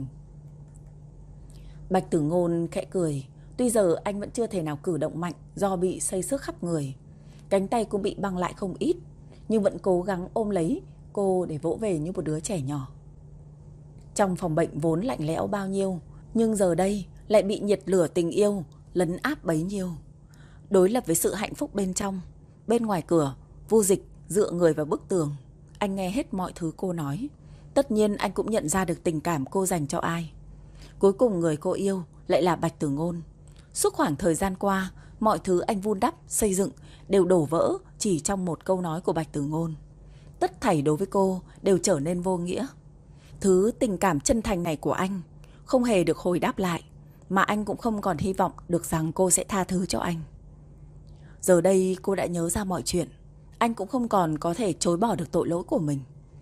Bạch Tử Ngôn khẽ cười. Tuy giờ anh vẫn chưa thể nào cử động mạnh do bị xây xước khắp người, cánh tay cũng bị băng lại không ít, nhưng vẫn cố gắng ôm lấy cô để vỗ về như một đứa trẻ nhỏ. Trong phòng bệnh vốn lạnh lẽo bao nhiêu, nhưng giờ đây lại bị nhiệt lửa tình yêu lấn áp bấy nhiêu. Đối lập với sự hạnh phúc bên trong, bên ngoài cửa, Vu Dịch dựa người vào bức tường. Anh nghe hết mọi thứ cô nói. Tất nhiên anh cũng nhận ra được tình cảm cô dành cho ai. Cuối cùng người cô yêu lại là Bạch Tử Ngôn. Suốt khoảng thời gian qua, mọi thứ anh vun đắp, xây dựng đều đổ vỡ chỉ trong một câu nói của Bạch Tử Ngôn. Tất thảy đối với cô đều trở nên vô nghĩa. Thứ tình cảm chân thành này của anh không hề được hồi đáp lại, mà anh cũng không còn hy vọng được rằng cô sẽ tha thứ cho anh. Giờ đây cô đã nhớ ra mọi chuyện, anh cũng không còn có thể chối bỏ được tội lỗi của mình.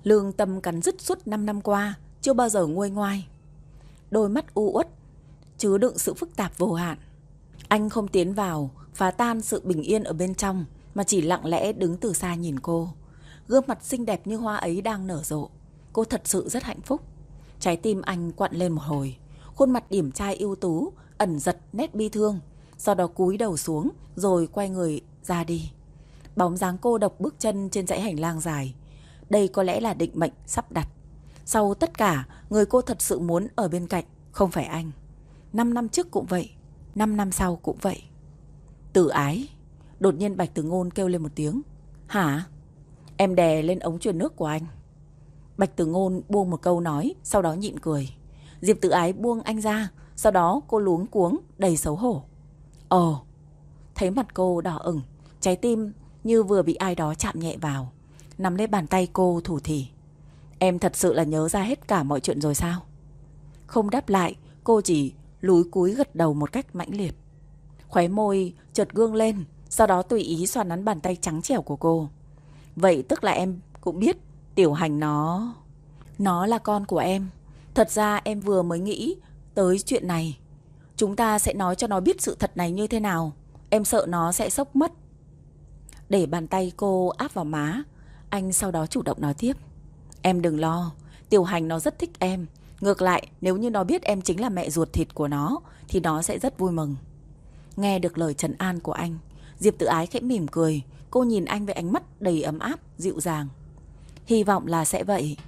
Lương tâm cắn rứt suốt năm năm qua, chưa bao giờ nguôi ngoai. Đôi mắt u uất, chứa đựng sự phức tạp vô hạn. Anh không tiến vào, phá tan sự bình yên ở bên trong, mà chỉ lặng lẽ đứng từ xa nhìn cô. Gương mặt xinh đẹp như hoa ấy đang nở rộ. Cô thật sự rất hạnh phúc. Trái tim anh quặn lên một hồi. Khuôn mặt điển trai ưu tú, ẩn giật nét bi thương. Sau đó cúi đầu xuống, rồi quay người ra đi. Bóng dáng cô độc bước chân trên dãy hành lang dài. Đây có lẽ là định mệnh sắp đặt. Sau tất cả, người cô thật sự muốn ở bên cạnh không phải anh. Năm năm trước cũng vậy, năm năm sau cũng vậy. Tử Ái. Đột nhiên Bạch Tử Ngôn kêu lên một tiếng. Hả? Em đè lên ống truyền nước của anh. Bạch Tử Ngôn buông một câu nói, sau đó nhịn cười. Diệp Tử Ái buông anh ra, sau đó cô luống cuống, đầy xấu hổ. Ồ. Thấy mặt cô đỏ ửng, trái tim như vừa bị ai đó chạm nhẹ vào. Nắm lấy bàn tay cô thủ thỉ. Em thật sự là nhớ ra hết cả mọi chuyện rồi sao? Không đáp lại, cô chỉ lúi cúi gật đầu một cách mãnh liệt. Khóe môi chợt gương lên, sau đó tùy ý xoa nắn bàn tay trắng trẻo của cô. Vậy tức là em cũng biết Tiểu Hành nó... Nó là con của em. Thật ra em vừa mới nghĩ tới chuyện này. Chúng ta sẽ nói cho nó biết sự thật này như thế nào. Em sợ nó sẽ sốc mất. Để bàn tay cô áp vào má, anh sau đó chủ động nói tiếp. Em đừng lo, Tiểu Hành nó rất thích em. Ngược lại, nếu như nó biết em chính là mẹ ruột thịt của nó, thì nó sẽ rất vui mừng. Nghe được lời trấn an của anh, Diệp Tử Ái khẽ mỉm cười. Cô nhìn anh với ánh mắt đầy ấm áp, dịu dàng. Hy vọng là sẽ vậy.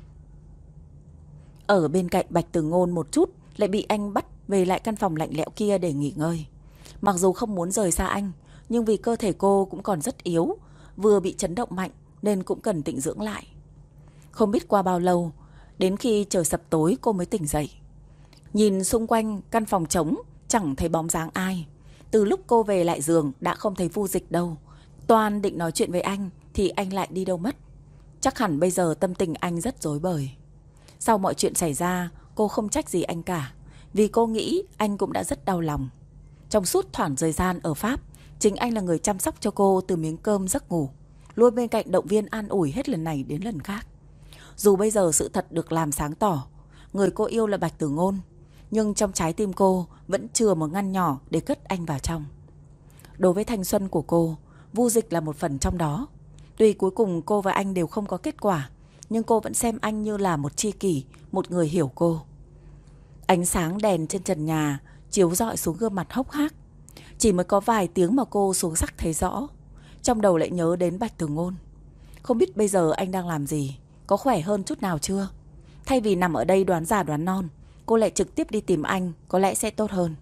Ở bên cạnh Bạch Tử Ngôn một chút, lại bị anh bắt về lại căn phòng lạnh lẽo kia để nghỉ ngơi. Mặc dù không muốn rời xa anh, nhưng vì cơ thể cô cũng còn rất yếu, vừa bị chấn động mạnh nên cũng cần tĩnh dưỡng lại. Không biết qua bao lâu, đến khi trời sập tối cô mới tỉnh dậy. Nhìn xung quanh căn phòng trống, chẳng thấy bóng dáng ai. Từ lúc cô về lại giường đã không thấy Vu Dịch đâu. Toan định nói chuyện với anh thì anh lại đi đâu mất. Chắc hẳn bây giờ tâm tình anh rất rối bời. Sau mọi chuyện xảy ra, cô không trách gì anh cả, vì cô nghĩ anh cũng đã rất đau lòng. Trong suốt khoảng thời gian ở Pháp, chính anh là người chăm sóc cho cô từ miếng cơm giấc ngủ, luôn bên cạnh động viên an ủi hết lần này đến lần khác. Dù bây giờ sự thật được làm sáng tỏ, người cô yêu là Bạch Tử Ngôn, nhưng trong trái tim cô vẫn chừa một ngăn nhỏ để cất anh vào trong. Đối với thanh xuân của cô, Vu Dịch là một phần trong đó. Tuy cuối cùng cô và anh đều không có kết quả, nhưng cô vẫn xem anh như là một tri kỷ, một người hiểu cô. Ánh sáng đèn trên trần nhà chiếu rọi xuống gương mặt hốc hác. Chỉ mới có vài tiếng mà cô xuống sắc thấy rõ. Trong đầu lại nhớ đến Bạch Tử Ngôn. Không biết bây giờ anh đang làm gì, có khỏe hơn chút nào chưa? Thay vì nằm ở đây đoán già đoán non, cô lại trực tiếp đi tìm anh, có lẽ sẽ tốt hơn.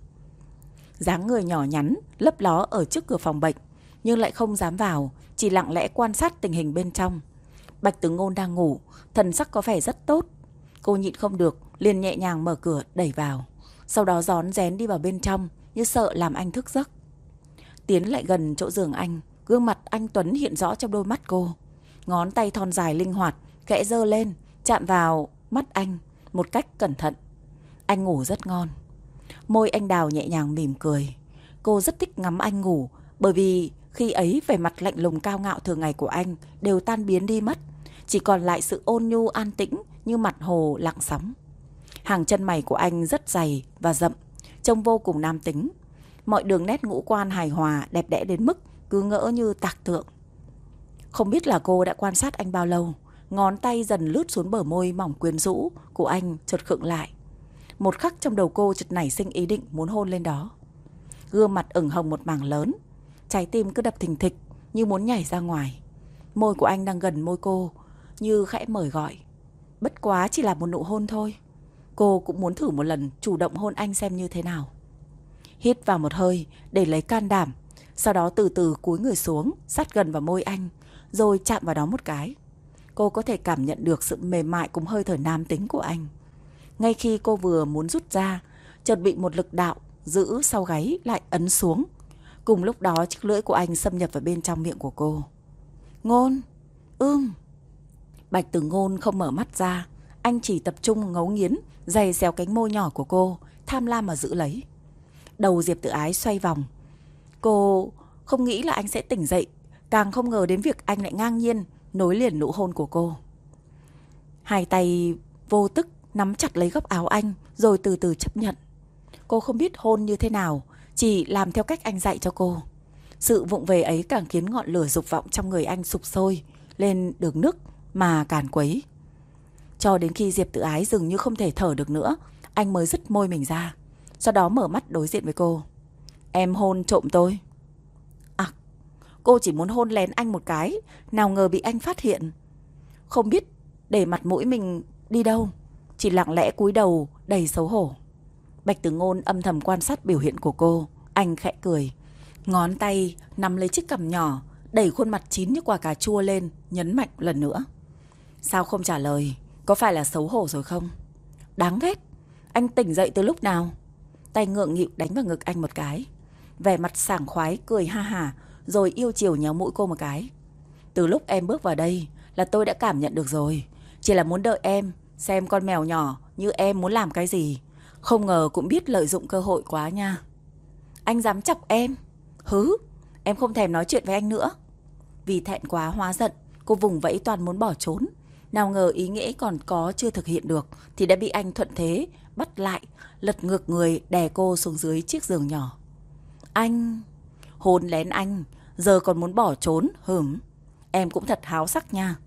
Dáng người nhỏ nhắn, lấp ló ở trước cửa phòng bệnh, nhưng lại không dám vào, chỉ lặng lẽ quan sát tình hình bên trong. Bạch Tử Ngôn đang ngủ, thần sắc có vẻ rất tốt. Cô nhịn không được, liền nhẹ nhàng mở cửa đẩy vào, sau đó rón rén đi vào bên trong, như sợ làm anh thức giấc. Tiến lại gần chỗ giường anh, gương mặt anh tuấn hiện rõ trong đôi mắt cô. Ngón tay thon dài linh hoạt khẽ giơ lên, chạm vào mắt anh một cách cẩn thận. Anh ngủ rất ngon. Môi anh đào nhẹ nhàng mỉm cười. Cô rất thích ngắm anh ngủ, bởi vì khi ấy vẻ mặt lạnh lùng cao ngạo thường ngày của anh đều tan biến đi mất, chỉ còn lại sự ôn nhu an tĩnh như mặt hồ lặng sóng. Hàng chân mày của anh rất dày và rậm, trông vô cùng nam tính. Mọi đường nét ngũ quan hài hòa, đẹp đẽ đến mức cứ ngỡ như tạc tượng. Không biết là cô đã quan sát anh bao lâu, ngón tay dần lướt xuống bờ môi mỏng quyến rũ của anh chợt khựng lại. Một khắc trong đầu cô chợt nảy sinh ý định muốn hôn lên đó. Gương mặt ửng hồng một mảng lớn, trái tim cứ đập thình thịch như muốn nhảy ra ngoài. Môi của anh đang gần môi cô, như khẽ mời gọi. Bất quá chỉ là một nụ hôn thôi. Cô cũng muốn thử một lần chủ động hôn anh xem như thế nào. Hít vào một hơi để lấy can đảm, sau đó từ từ cúi người xuống, sát gần vào môi anh, rồi chạm vào đó một cái. Cô có thể cảm nhận được sự mềm mại cùng hơi thở nam tính của anh. Ngay khi cô vừa muốn rút ra, chợt bị một lực đạo giữ sau gáy lại ấn xuống. Cùng lúc đó chiếc lưỡi của anh xâm nhập vào bên trong miệng của cô. Ngôn, ưm. Bạch Tử Ngôn không mở mắt ra, anh chỉ tập trung ngấu nghiến, giày xéo cánh môi nhỏ của cô, tham lam mà giữ lấy. Đầu Diệp Tử Ái xoay vòng. Cô không nghĩ là anh sẽ tỉnh dậy, càng không ngờ đến việc anh lại ngang nhiên nối liền nụ hôn của cô. Hai tay vô tức nắm chặt lấy góc áo anh rồi từ từ chấp nhận. Cô không biết hôn như thế nào, chỉ làm theo cách anh dạy cho cô. Sự vụng về ấy càng khiến ngọn lửa dục vọng trong người anh sục sôi lên đường nức mà càn quấy. Cho đến khi Diệp Tự Ái dường như không thể thở được nữa, anh mới dứt môi mình ra. Sau đó mở mắt đối diện với cô. Em hôn trộm tôi. À, cô chỉ muốn hôn lén anh một cái, nào ngờ bị anh phát hiện. Không biết để mặt mũi mình đi đâu, chỉ lặng lẽ cúi đầu đầy xấu hổ. Bạch Tử Ngôn âm thầm quan sát biểu hiện của cô. Anh khẽ cười, ngón tay nắm lấy chiếc cằm nhỏ, đẩy khuôn mặt chín như quả cà chua lên, nhấn mạnh lần nữa. Sao không trả lời? Có phải là xấu hổ rồi không? Đáng ghét. Anh tỉnh dậy từ lúc nào? Tay ngượng nghịu đánh vào ngực anh một cái. Vẻ mặt sảng khoái cười ha hả, rồi yêu chiều nhéo mũi cô một cái. Từ lúc em bước vào đây là tôi đã cảm nhận được rồi. Chỉ là muốn đợi em, xem con mèo nhỏ như em muốn làm cái gì. Không ngờ cũng biết lợi dụng cơ hội quá nha. Anh dám chọc em? Hứ, em không thèm nói chuyện với anh nữa. Vì thẹn quá hóa giận, cô vùng vẫy toàn muốn bỏ trốn. Nào ngờ ý nghĩ còn có chưa thực hiện được thì đã bị anh thuận thế bắt lại, lật ngược người đè cô xuống dưới chiếc giường nhỏ. Anh... Hôn lén anh, giờ còn muốn bỏ trốn, hửm. Em cũng thật háo sắc nha.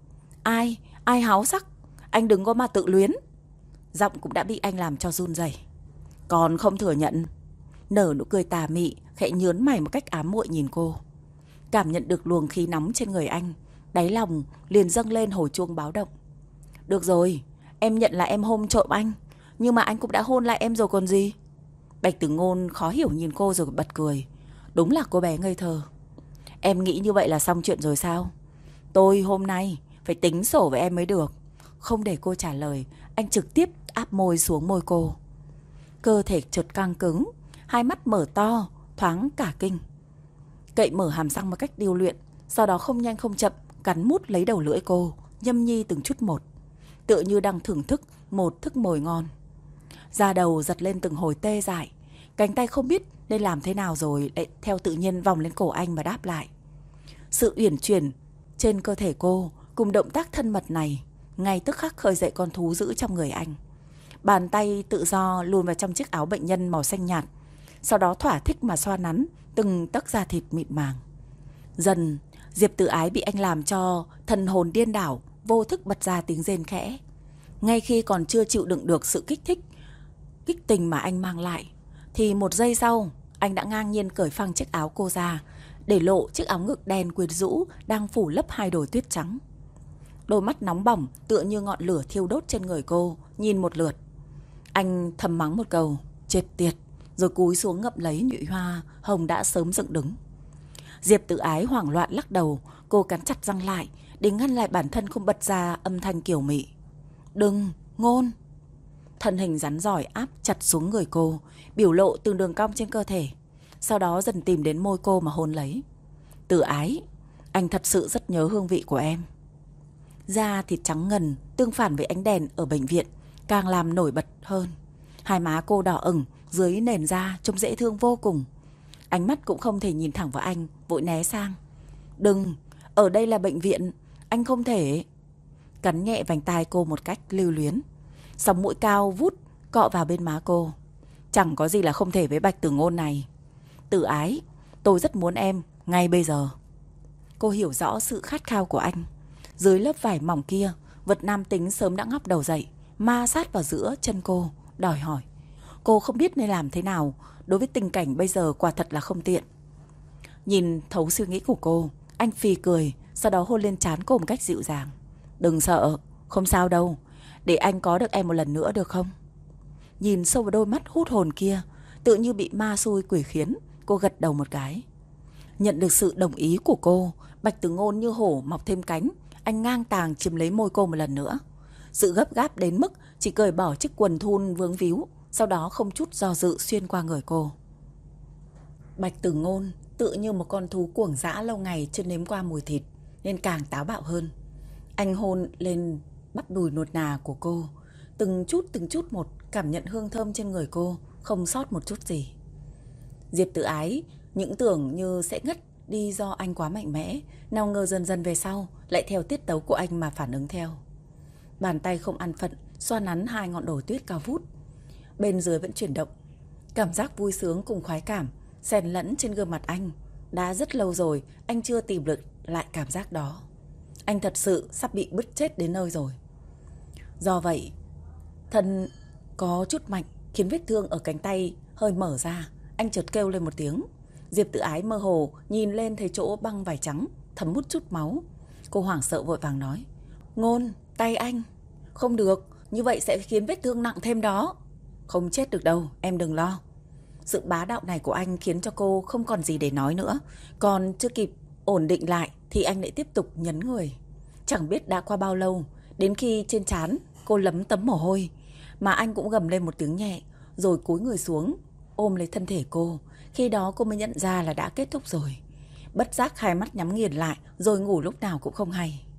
Ai, ai háo sắc? Anh đừng có mà tự luyến. Giọng cũng đã bị anh làm cho run rẩy. Còn không thừa nhận. Nở nụ cười tà mị, khẽ nhớn mày một cách ám muội nhìn cô. Cảm nhận được luồng khí nóng trên người anh, đáy lòng liền dâng lên hồi chuông báo động. Được rồi, em nhận là em hôn trộm anh, nhưng mà anh cũng đã hôn lại em rồi còn gì. Bạch Tử Ngôn khó hiểu nhìn cô rồi bật cười. Đúng là cô bé ngây thơ. Em nghĩ như vậy là xong chuyện rồi sao? Tôi hôm nay phải tính sổ với em mới được. Không để cô trả lời, anh trực tiếp áp môi xuống môi cô. Cơ thể chợt căng cứng, hai mắt mở to, thoáng cả kinh. Cậy mở hàm răng một cách điêu luyện, sau đó không nhanh không chậm cắn mút lấy đầu lưỡi cô, nhâm nhi từng chút một, tựa như đang thưởng thức một thức mồi ngon. Da đầu giật lên từng hồi tê dại, cánh tay không biết nên làm thế nào rồi lại theo tự nhiên vòng lên cổ anh mà đáp lại. Sự uyển chuyển trên cơ thể cô cùng động tác thân mật này ngay tức khắc khơi dậy con thú dữ trong người anh. Bàn tay tự do luồn vào trong chiếc áo bệnh nhân màu xanh nhạt, sau đó thỏa thích mà xoa nắn từng tấc da thịt mịn màng. Dần, Diệp Tự Ái bị anh làm cho thần hồn điên đảo, vô thức bật ra tiếng rên khẽ. Ngay khi còn chưa chịu đựng được sự kích thích, kích tình mà anh mang lại, thì một giây sau, anh đã ngang nhiên cởi phăng chiếc áo cô ra, để lộ chiếc áo ngực đen quyến rũ đang phủ lấp hai đồi tuyết trắng. Đôi mắt nóng bỏng tựa như ngọn lửa thiêu đốt trên người cô, nhìn một lượt. Anh thầm mắng một câu, chết tiệt, rồi cúi xuống ngậm lấy nhụy hoa hồng đã sớm dựng đứng. Diệp Tự Ái hoảng loạn lắc đầu, cô cắn chặt răng lại để ngăn lại bản thân không bật ra âm thanh kiều mị. Đừng, Ngôn. Thân hình rắn giỏi áp chặt xuống người cô, biểu lộ từng đường cong trên cơ thể, sau đó dần tìm đến môi cô mà hôn lấy. Tự Ái, anh thật sự rất nhớ hương vị của em. Da thịt trắng ngần tương phản với ánh đèn ở bệnh viện càng làm nổi bật hơn. Hai má cô đỏ ửng dưới nền da trông dễ thương vô cùng. Ánh mắt cũng không thể nhìn thẳng vào anh, vội né sang. Đừng, ở đây là bệnh viện, anh không thể. Cắn nhẹ vành tai cô một cách lưu luyến. Sóng mũi cao vút cọ vào bên má cô. Chẳng có gì là không thể với Bạch Tử Ngôn này. Tự Ái, tôi rất muốn em ngay bây giờ. Cô hiểu rõ sự khát khao của anh. Dưới lớp vải mỏng kia, vật nam tính sớm đã ngóc đầu dậy, ma sát vào giữa chân cô, đòi hỏi. Cô không biết nên làm thế nào. Đối với tình cảnh bây giờ quả thật là không tiện. Nhìn thấu suy nghĩ của cô, anh phì cười, sau đó hôn lên trán cô một cách dịu dàng. Đừng sợ, không sao đâu. Để anh có được em một lần nữa được không? Nhìn sâu vào đôi mắt hút hồn kia, tự như bị ma xui quỷ khiến, cô gật đầu một cái. Nhận được sự đồng ý của cô, Bạch Tử Ngôn như hổ mọc thêm cánh. Anh ngang tàng chiếm lấy môi cô một lần nữa. Sự gấp gáp đến mức chỉ cởi bỏ chiếc quần thun vướng víu, sau đó không chút do dự xuyên qua người cô. Bạch Tử Ngôn tự như một con thú cuồng dã lâu ngày chưa nếm qua mùi thịt, nên càng táo bạo hơn. Anh hôn lên bắp đùi nuột nà của cô, từng chút từng chút một cảm nhận hương thơm trên người cô, không sót một chút gì. Diệp Tự Ái những tưởng như sẽ ngất đi do anh quá mạnh mẽ, nào ngờ dần dần về sau lại theo tiết tấu của anh mà phản ứng theo. Bàn tay không an phận xoa nắn hai ngọn đồi tuyết cao vút. Bên dưới vẫn chuyển động. Cảm giác vui sướng cùng khoái cảm xen lẫn trên gương mặt anh. Đã rất lâu rồi anh chưa tìm được lại cảm giác đó. Anh thật sự sắp bị bứt chết đến nơi rồi. Do vậy, thân có chút mạnh khiến vết thương ở cánh tay hơi mở ra. Anh chợt kêu lên một tiếng. Diệp Tử Ái mơ hồ nhìn lên thấy chỗ băng vải trắng thấm hút chút máu. Cô hoảng sợ vội vàng nói: Ngôn, tay anh. Không được, như vậy sẽ khiến vết thương nặng thêm đó. Không chết được đâu, em đừng lo. Sự bá đạo này của anh khiến cho cô không còn gì để nói nữa. Còn chưa kịp ổn định lại thì anh lại tiếp tục nhấn người. Chẳng biết đã qua bao lâu, đến khi trên trán cô lấm tấm mồ hôi mà anh cũng gầm lên một tiếng nhẹ, rồi cúi người xuống ôm lấy thân thể cô. Khi đó cô mới nhận ra là đã kết thúc rồi. Bất giác hai mắt nhắm nghiền lại, rồi ngủ lúc nào cũng không hay.